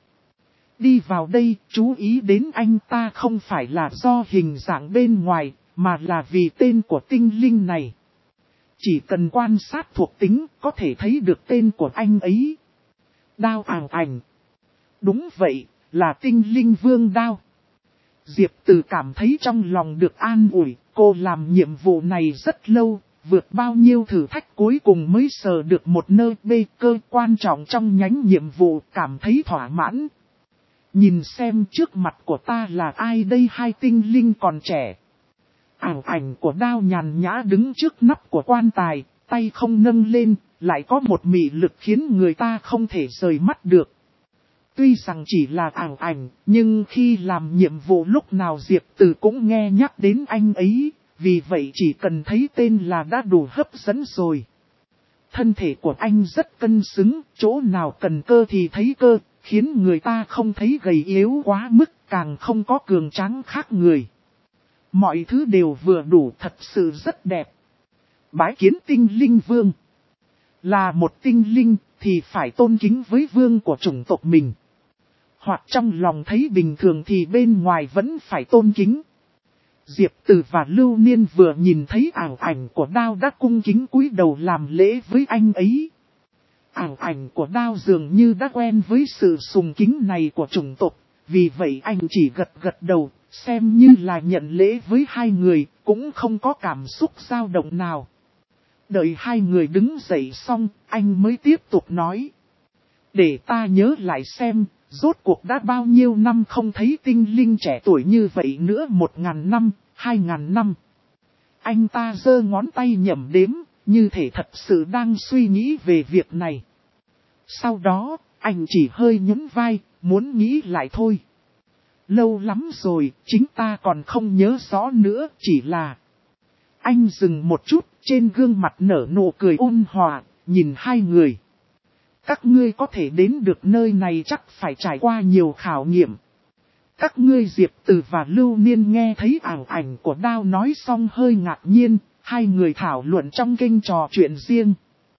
Đi vào đây, chú ý đến anh ta không phải là do hình dạng bên ngoài, mà là vì tên của tinh linh này. Chỉ cần quan sát thuộc tính, có thể thấy được tên của anh ấy. Đao ảo ảnh. Đúng vậy, là tinh linh vương đao. Diệp Tử cảm thấy trong lòng được an ủi, cô làm nhiệm vụ này rất lâu, vượt bao nhiêu thử thách cuối cùng mới sờ được một nơi bê cơ quan trọng trong nhánh nhiệm vụ, cảm thấy thỏa mãn. Nhìn xem trước mặt của ta là ai đây, hai tinh linh còn trẻ. Ảo ảnh của đao nhàn nhã đứng trước nắp của quan tài, tay không nâng lên, lại có một mị lực khiến người ta không thể rời mắt được. Tuy rằng chỉ là ảo ảnh, nhưng khi làm nhiệm vụ lúc nào Diệp Tử cũng nghe nhắc đến anh ấy, vì vậy chỉ cần thấy tên là đã đủ hấp dẫn rồi. Thân thể của anh rất cân xứng, chỗ nào cần cơ thì thấy cơ, khiến người ta không thấy gầy yếu quá mức, càng không có cường tráng khác người. Mọi thứ đều vừa đủ, thật sự rất đẹp. Bái kiến tinh linh vương. Là một tinh linh thì phải tôn kính với vương của chủng tộc mình. Hoặc trong lòng thấy bình thường thì bên ngoài vẫn phải tôn kính. Diệp Tử và Lưu Niên vừa nhìn thấy ảo ảnh của đao đã cung kính cúi đầu làm lễ với anh ấy. Ảo ảnh của đao dường như đã quen với sự sùng kính này của chủng tộc, vì vậy anh chỉ gật gật đầu, xem như là nhận lễ với hai người, cũng không có cảm xúc dao động nào. Đợi hai người đứng dậy xong, anh mới tiếp tục nói. Để ta nhớ lại xem, rốt cuộc đã bao nhiêu năm không thấy tinh linh trẻ tuổi như vậy nữa, 1000 năm, 2000 năm. Anh ta giơ ngón tay nhẩm đếm, như thể thật sự đang suy nghĩ về việc này. Sau đó, anh chỉ hơi nhún vai, muốn nghĩ lại thôi. Lâu lắm rồi, chính ta còn không nhớ rõ nữa, chỉ là... Anh dừng một chút, trên gương mặt nở nụ cười ôn hòa, nhìn hai người. Các ngươi có thể đến được nơi này chắc phải trải qua nhiều khảo nghiệm. Các ngươi Diệp Tử và Lưu Niên nghe thấy ảo ảnh của đao nói xong hơi ngạc nhiên, hai người thảo luận trong kênh trò chuyện riêng.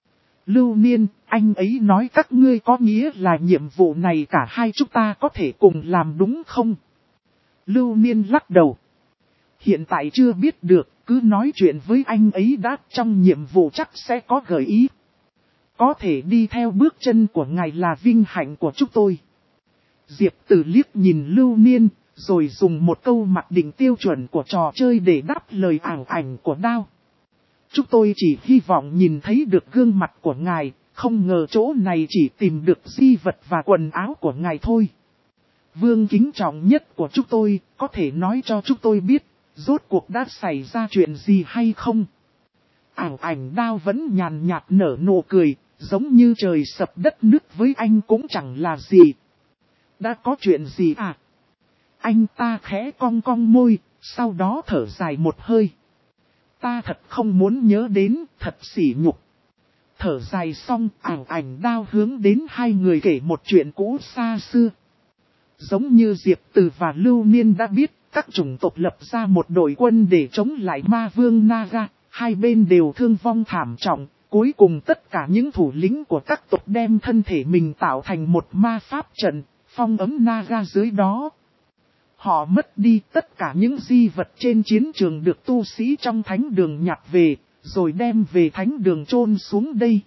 Lưu Niên, anh ấy nói các ngươi có nghĩa là nhiệm vụ này cả hai chúng ta có thể cùng làm đúng không? Lưu Niên lắc đầu. Hiện tại chưa biết được, cứ nói chuyện với anh ấy đã, trong nhiệm vụ chắc sẽ có gợi ý. Có thể đi theo bước chân của ngài là vinh hạnh của chúng tôi. Diệp Tử liếc nhìn Lưu Niên, rồi dùng một câu mặc định tiêu chuẩn của trò chơi để đáp lời ảo ảnh của đao. Chúng tôi chỉ hy vọng nhìn thấy được gương mặt của ngài, không ngờ chỗ này chỉ tìm được di vật và quần áo của ngài thôi. Vương kính trọng nhất của chúng tôi, có thể nói cho chúng tôi biết, rốt cuộc đã xảy ra chuyện gì hay không? Ảo ảnh đao vẫn nhàn nhạt nở nụ cười, giống như trời sập đất nứt với anh cũng chẳng là gì. Đã có chuyện gì à? Anh ta khẽ cong cong môi, sau đó thở dài một hơi. Ta thật không muốn nhớ đến, thật sỉ nhục. Thở dài xong, ảo ảnh đao hướng đến hai người kể một chuyện cũ xa xưa. Giống như Diệp Tử và Lưu Niên đã biết, các chủng tộc lập ra một đội quân để chống lại ma vương Naga, hai bên đều thương vong thảm trọng. Cuối cùng tất cả những thủ lĩnh của các tộc đem thân thể mình tạo thành một ma pháp trận, phong ấm Naga dưới đó. Họ mất đi tất cả những di vật trên chiến trường được tu sĩ trong thánh đường nhặt về, rồi đem về thánh đường chôn xuống đây.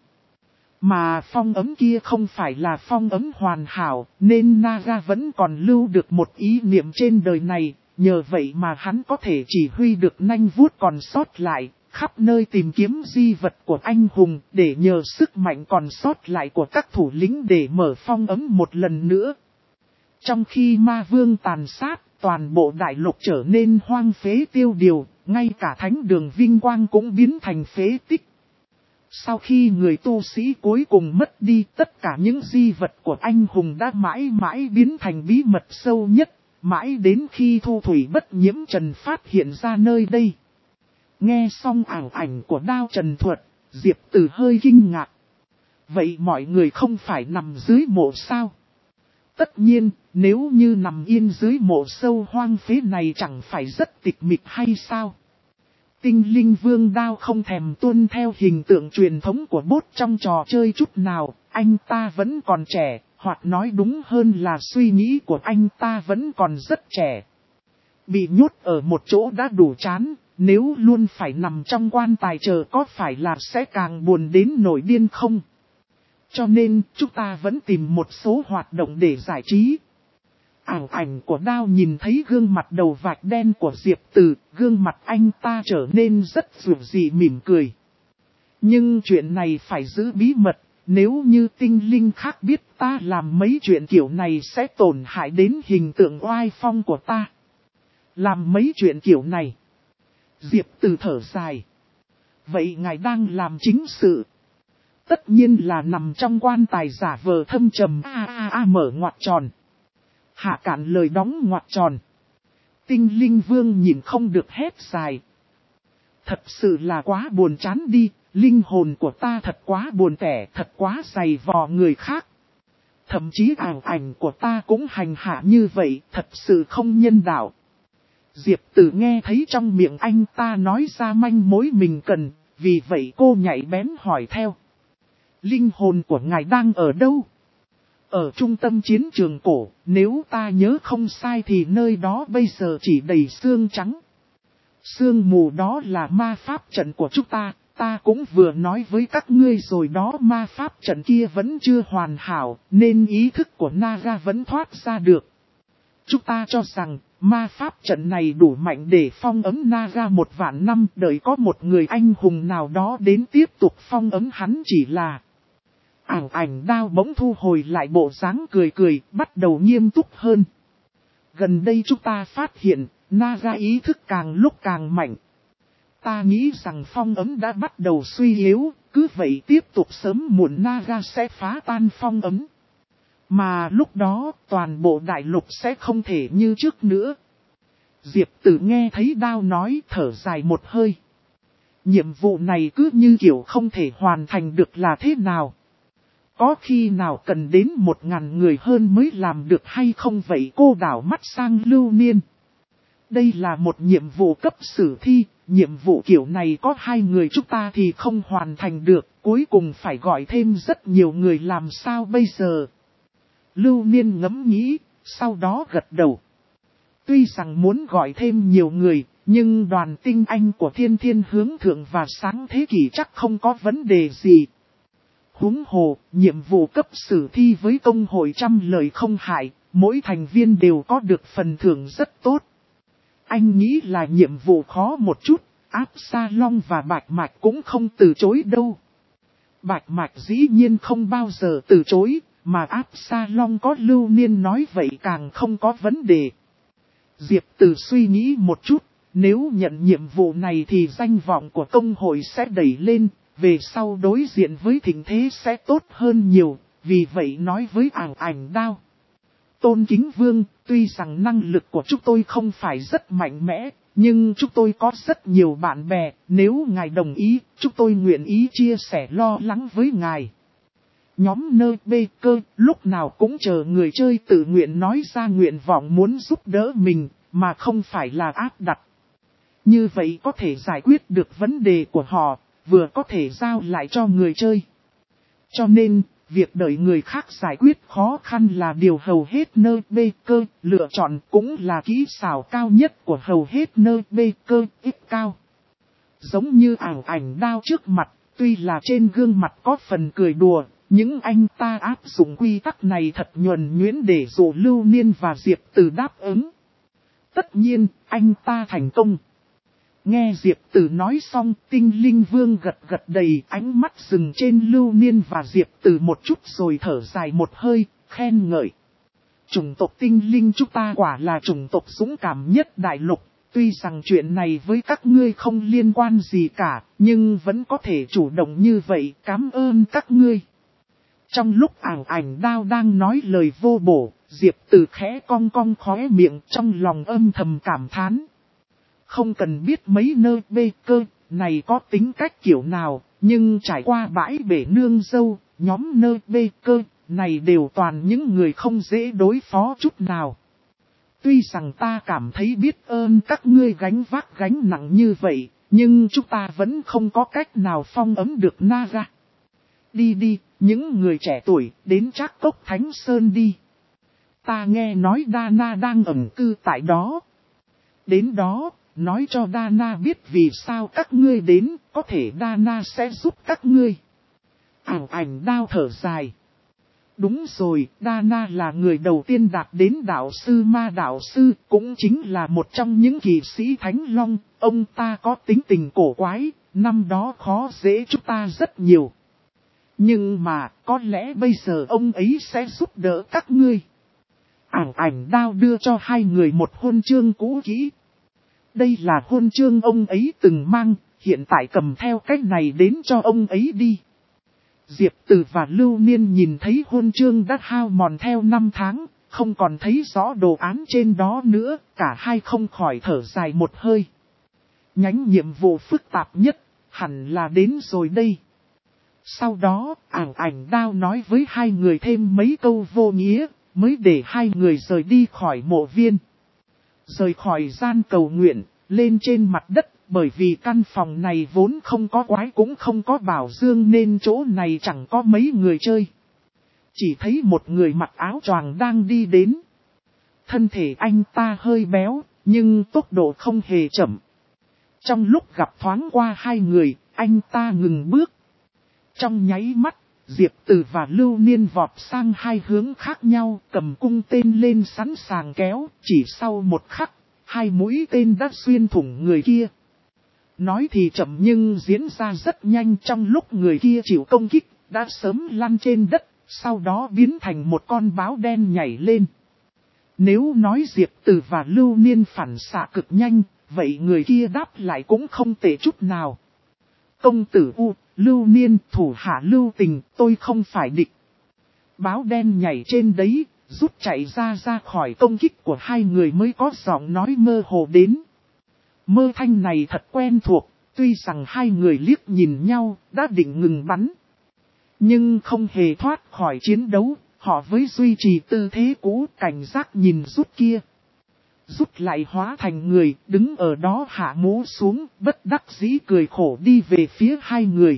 Mà phong ấm kia không phải là phong ấm hoàn hảo, nên Naga vẫn còn lưu được một ý niệm trên đời này, nhờ vậy mà hắn có thể chỉ huy được nanh vuốt còn sót lại, khắp nơi tìm kiếm di vật của anh hùng, để nhờ sức mạnh còn sót lại của các thủ lĩnh để mở phong ấm một lần nữa. Trong khi ma vương tàn sát, toàn bộ đại lục trở nên hoang phế tiêu điều, ngay cả thánh đường vinh quang cũng biến thành phế tích. Sau khi người tu sĩ cuối cùng mất đi, tất cả những di vật của anh hùng đã mãi mãi biến thành bí mật sâu nhất, mãi đến khi Thu Thủy Bất Nhiễm Trần phát hiện ra nơi đây. Nghe xong ảo ảnh của Đao Trần Thuật, Diệp Tử hơi kinh ngạc. Vậy mọi người không phải nằm dưới mộ sao? Tất nhiên, nếu như nằm yên dưới mộ sâu hoang phế này chẳng phải rất tịch mịch hay sao? Tinh Linh Vương Đao không thèm tuân theo hình tượng truyền thống của bốt trong trò chơi chút nào, anh ta vẫn còn trẻ, hoặc nói đúng hơn là suy nghĩ của anh ta vẫn còn rất trẻ. Bị nhốt ở một chỗ đã đủ chán, nếu luôn phải nằm trong quan tài chờ có phải là sẽ càng buồn đến nổi điên không? Cho nên, chúng ta vẫn tìm một số hoạt động để giải trí. Ảo ảnh của Đao nhìn thấy gương mặt đầu vạch đen của Diệp Tử, gương mặt anh ta trở nên rất dịu dị mỉm cười. Nhưng chuyện này phải giữ bí mật, nếu như tinh linh khác biết ta làm mấy chuyện kiểu này sẽ tổn hại đến hình tượng oai phong của ta. Làm mấy chuyện kiểu này. Diệp Tử thở dài. Vậy ngài đang làm chính sự. Tất nhiên là nằm trong quan tài giả vờ thâm trầm mở ngoặc tròn. Hạ cạn lời đóng ngoặc tròn. Tinh Linh Vương nhìn không được hét dài. Thật sự là quá buồn chán đi, linh hồn của ta thật quá buồn tẻ, thật quá dày vò người khác. Thậm chí ảo ảnh của ta cũng hành hạ như vậy, thật sự không nhân đạo. Diệp Tử nghe thấy trong miệng anh ta nói ra manh mối mình cần, vì vậy cô nhảy bén hỏi theo. Linh hồn của ngài đang ở đâu? Ở trung tâm chiến trường cổ, nếu ta nhớ không sai thì nơi đó bây giờ chỉ đầy xương trắng. Sương mù đó là ma pháp trận của chúng ta cũng vừa nói với các ngươi rồi đó, ma pháp trận kia vẫn chưa hoàn hảo, nên ý thức của Naga vẫn thoát ra được. Chúng ta cho rằng, ma pháp trận này đủ mạnh để phong ấm Naga 1.000 năm, đợi có một người anh hùng nào đó đến tiếp tục phong ấm hắn chỉ là... Ảo ảnh Đao bỗng thu hồi lại bộ dáng cười cười, bắt đầu nghiêm túc hơn. Gần đây chúng ta phát hiện, Naga ý thức càng lúc càng mạnh. Ta nghĩ rằng phong ấm đã bắt đầu suy yếu, cứ vậy tiếp tục sớm muộn Naga sẽ phá tan phong ấm. Mà lúc đó toàn bộ đại lục sẽ không thể như trước nữa. Diệp Tử nghe thấy Đao nói thở dài một hơi. Nhiệm vụ này cứ như kiểu không thể hoàn thành được là thế nào? Có khi nào cần đến 1.000 người hơn mới làm được hay không vậy? Cô đảo mắt sang Lưu Niên. Đây là một nhiệm vụ cấp sử thi, nhiệm vụ kiểu này có 2 người chúng ta thì không hoàn thành được, cuối cùng phải gọi thêm rất nhiều người làm sao bây giờ? Lưu Niên ngẫm nghĩ, sau đó gật đầu. Tuy rằng muốn gọi thêm nhiều người, nhưng đoàn tinh anh của Thiên Thiên Hướng Thượng và Sáng Thế Kỷ chắc không có vấn đề gì. Huống hồ, nhiệm vụ cấp sử thi với công hội 100 lời không hại, mỗi thành viên đều có được phần thưởng rất tốt. Anh nghĩ là nhiệm vụ khó một chút, Absalom và Bạch Mạch cũng không từ chối đâu. Bạch Mạch dĩ nhiên không bao giờ từ chối, mà Absalom có Lưu Niên nói vậy càng không có vấn đề. Diệp Tử suy nghĩ một chút, nếu nhận nhiệm vụ này thì danh vọng của công hội sẽ đẩy lên, về sau đối diện với tình thế sẽ tốt hơn nhiều, vì vậy nói với ảo ảnh Đao. Tôn Kính Vương, tuy rằng năng lực của chúng tôi không phải rất mạnh mẽ, nhưng chúng tôi có rất nhiều bạn bè, nếu ngài đồng ý, chúng tôi nguyện ý chia sẻ lo lắng với ngài. Nhóm nơi bê cơ, lúc nào cũng chờ người chơi tự nguyện nói ra nguyện vọng muốn giúp đỡ mình, mà không phải là áp đặt. Như vậy có thể giải quyết được vấn đề của họ, vừa có thể giao lại cho người chơi. Cho nên, việc đợi người khác giải quyết khó khăn là điều hầu hết nơi bê cơ, lựa chọn cũng là kỹ xảo cao nhất của hầu hết nơi bê cơ ít cao. Giống như ảnh đao trước mặt, tuy là trên gương mặt có phần cười đùa, những anh ta áp dụng quy tắc này thật nhuần nhuyễn để dụ Lưu Niên và Diệp Từ đáp ứng. Tất nhiên, anh ta thành công. Nghe Diệp Tử nói xong, Tinh Linh Vương gật gật đầy, ánh mắt dừng trên Lưu Niên và Diệp Tử một chút rồi thở dài một hơi, khen ngợi. Chủng tộc Tinh Linh chúng ta quả là chủng tộc dũng cảm nhất đại lục, tuy rằng chuyện này với các ngươi không liên quan gì cả, nhưng vẫn có thể chủ động như vậy, cảm ơn các ngươi. Trong lúc ảnh đao đang nói lời vô bổ, Diệp Tử khẽ cong cong khóe miệng, trong lòng âm thầm cảm thán. Không cần biết mấy nơi bê cơ này có tính cách kiểu nào, nhưng trải qua bãi bể nương dâu, nhóm nơi bê cơ này đều toàn những người không dễ đối phó chút nào. Tuy rằng ta cảm thấy biết ơn các ngươi gánh vác gánh nặng như vậy, nhưng chúng ta vẫn không có cách nào phong ấm được Naga. Đi đi, những người trẻ tuổi, đến Trác Cốc Thánh Sơn đi. Ta nghe nói Dana đang ẩn cư tại đó. Đến đó, nói cho Dana biết vì sao các ngươi đến, có thể Dana sẽ giúp các ngươi. Ảnh đao thở dài. Đúng rồi, Dana là người đầu tiên đạt đến đạo sư ma đạo sư, cũng chính là một trong những kỳ sĩ Thánh Long. Ông ta có tính tình cổ quái, năm đó khó dễ chúng ta rất nhiều. Nhưng mà, có lẽ bây giờ ông ấy sẽ giúp đỡ các ngươi. Ảnh đao đưa cho hai người một huân chương cũ kỹ. Đây là huân chương ông ấy từng mang, hiện tại cầm theo cách này đến cho ông ấy đi. Diệp Từ và Lưu Niên nhìn thấy huân chương đã hao mòn theo năm tháng, không còn thấy rõ đồ án trên đó nữa, cả hai không khỏi thở dài một hơi. Nhánh nhiệm vụ phức tạp nhất, hẳn là đến rồi đây. Sau đó, ảnh đao nói với hai người thêm mấy câu vô nghĩa, mới để hai người rời đi khỏi mộ viên. Rời khỏi gian cầu nguyện, lên trên mặt đất, bởi vì căn phòng này vốn không có quái cũng không có bảo dương nên chỗ này chẳng có mấy người chơi. Chỉ thấy một người mặc áo choàng đang đi đến. Thân thể anh ta hơi béo, nhưng tốc độ không hề chậm. Trong lúc gặp thoáng qua hai người, anh ta ngừng bước. Trong nháy mắt, Diệp Từ và Lưu Niên vọt sang hai hướng khác nhau, cầm cung tên lên sẵn sàng kéo, chỉ sau một khắc, hai mũi tên đã xuyên thủng người kia. Nói thì chậm nhưng diễn ra rất nhanh, trong lúc người kia chịu công kích, đã sớm lăn trên đất, sau đó biến thành một con báo đen nhảy lên. Nếu nói Diệp Từ và Lưu Niên phản xạ cực nhanh, vậy người kia đáp lại cũng không tệ chút nào. Công tử U, Lưu Niên, thủ hạ Lưu Tình, tôi không phải địch. Báo đen nhảy trên đấy, rút chạy ra khỏi công kích của hai người mới có giọng nói mơ hồ đến. Mơ thanh này thật quen thuộc, tuy rằng hai người liếc nhìn nhau, đã định ngừng bắn. Nhưng không hề thoát khỏi chiến đấu, họ với duy trì tư thế cũ cảnh giác nhìn rút kia. Rút lại hóa thành người, đứng ở đó hạ mũ xuống, bất đắc dĩ cười khổ đi về phía hai người.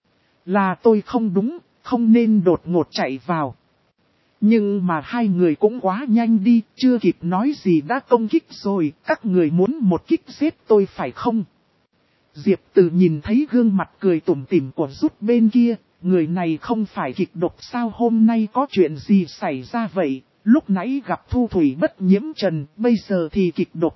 Là tôi không đúng, không nên đột ngột chạy vào. Nhưng mà hai người cũng quá nhanh đi, chưa kịp nói gì đã công kích rồi, các người muốn một kích giết tôi phải không? Diệp Từ nhìn thấy gương mặt cười tủm tỉm của rút bên kia, người này không phải kịch độc sao, hôm nay có chuyện gì xảy ra vậy? Lúc nãy gặp thu thủy bất nhiễm trần, bây giờ thì kịch độc.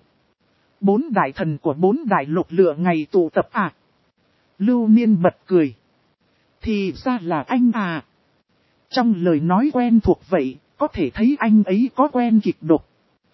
4 đại thần của 4 đại lục lựa ngày tụ tập à? Lưu Niên bật cười. Thì ra là anh à. Trong lời nói quen thuộc vậy, có thể thấy anh ấy có quen kịch độc.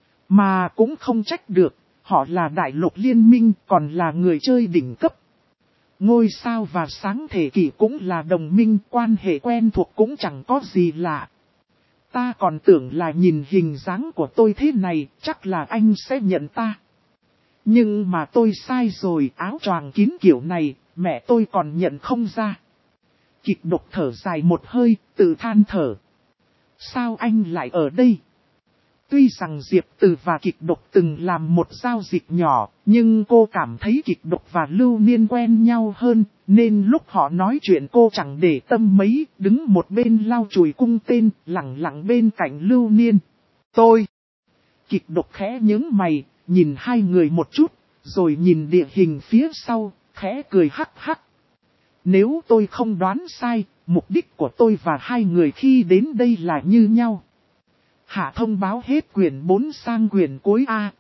Mà cũng không trách được, họ là đại lục liên minh, còn là người chơi đỉnh cấp. Ngôi sao và sáng thể kỷ cũng là đồng minh, quan hệ quen thuộc cũng chẳng có gì lạ. Ta còn tưởng là nhìn hình dáng của tôi thế này, chắc là anh sẽ nhận ta. Nhưng mà tôi sai rồi, áo choàng kín kiểu này, mẹ tôi còn nhận không ra. Kịch độc thở dài một hơi, tự than thở. Sao anh lại ở đây? Tuy rằng Diệp Từ và Kịch Độc từng làm một giao dịch nhỏ, nhưng cô cảm thấy Kịch Độc và Lưu Niên quen nhau hơn, nên lúc họ nói chuyện cô chẳng để tâm mấy, đứng một bên lau chùi cung tên, lẳng lặng bên cạnh Lưu Niên. Tôi. Kịch Độc khẽ nhướng mày, nhìn hai người một chút, rồi nhìn địa hình phía sau, khẽ cười hắc hắc. Nếu tôi không đoán sai, mục đích của tôi và hai người khi đến đây là như nhau. Hạ thông báo hết quyển 4 sang quyển cuối A.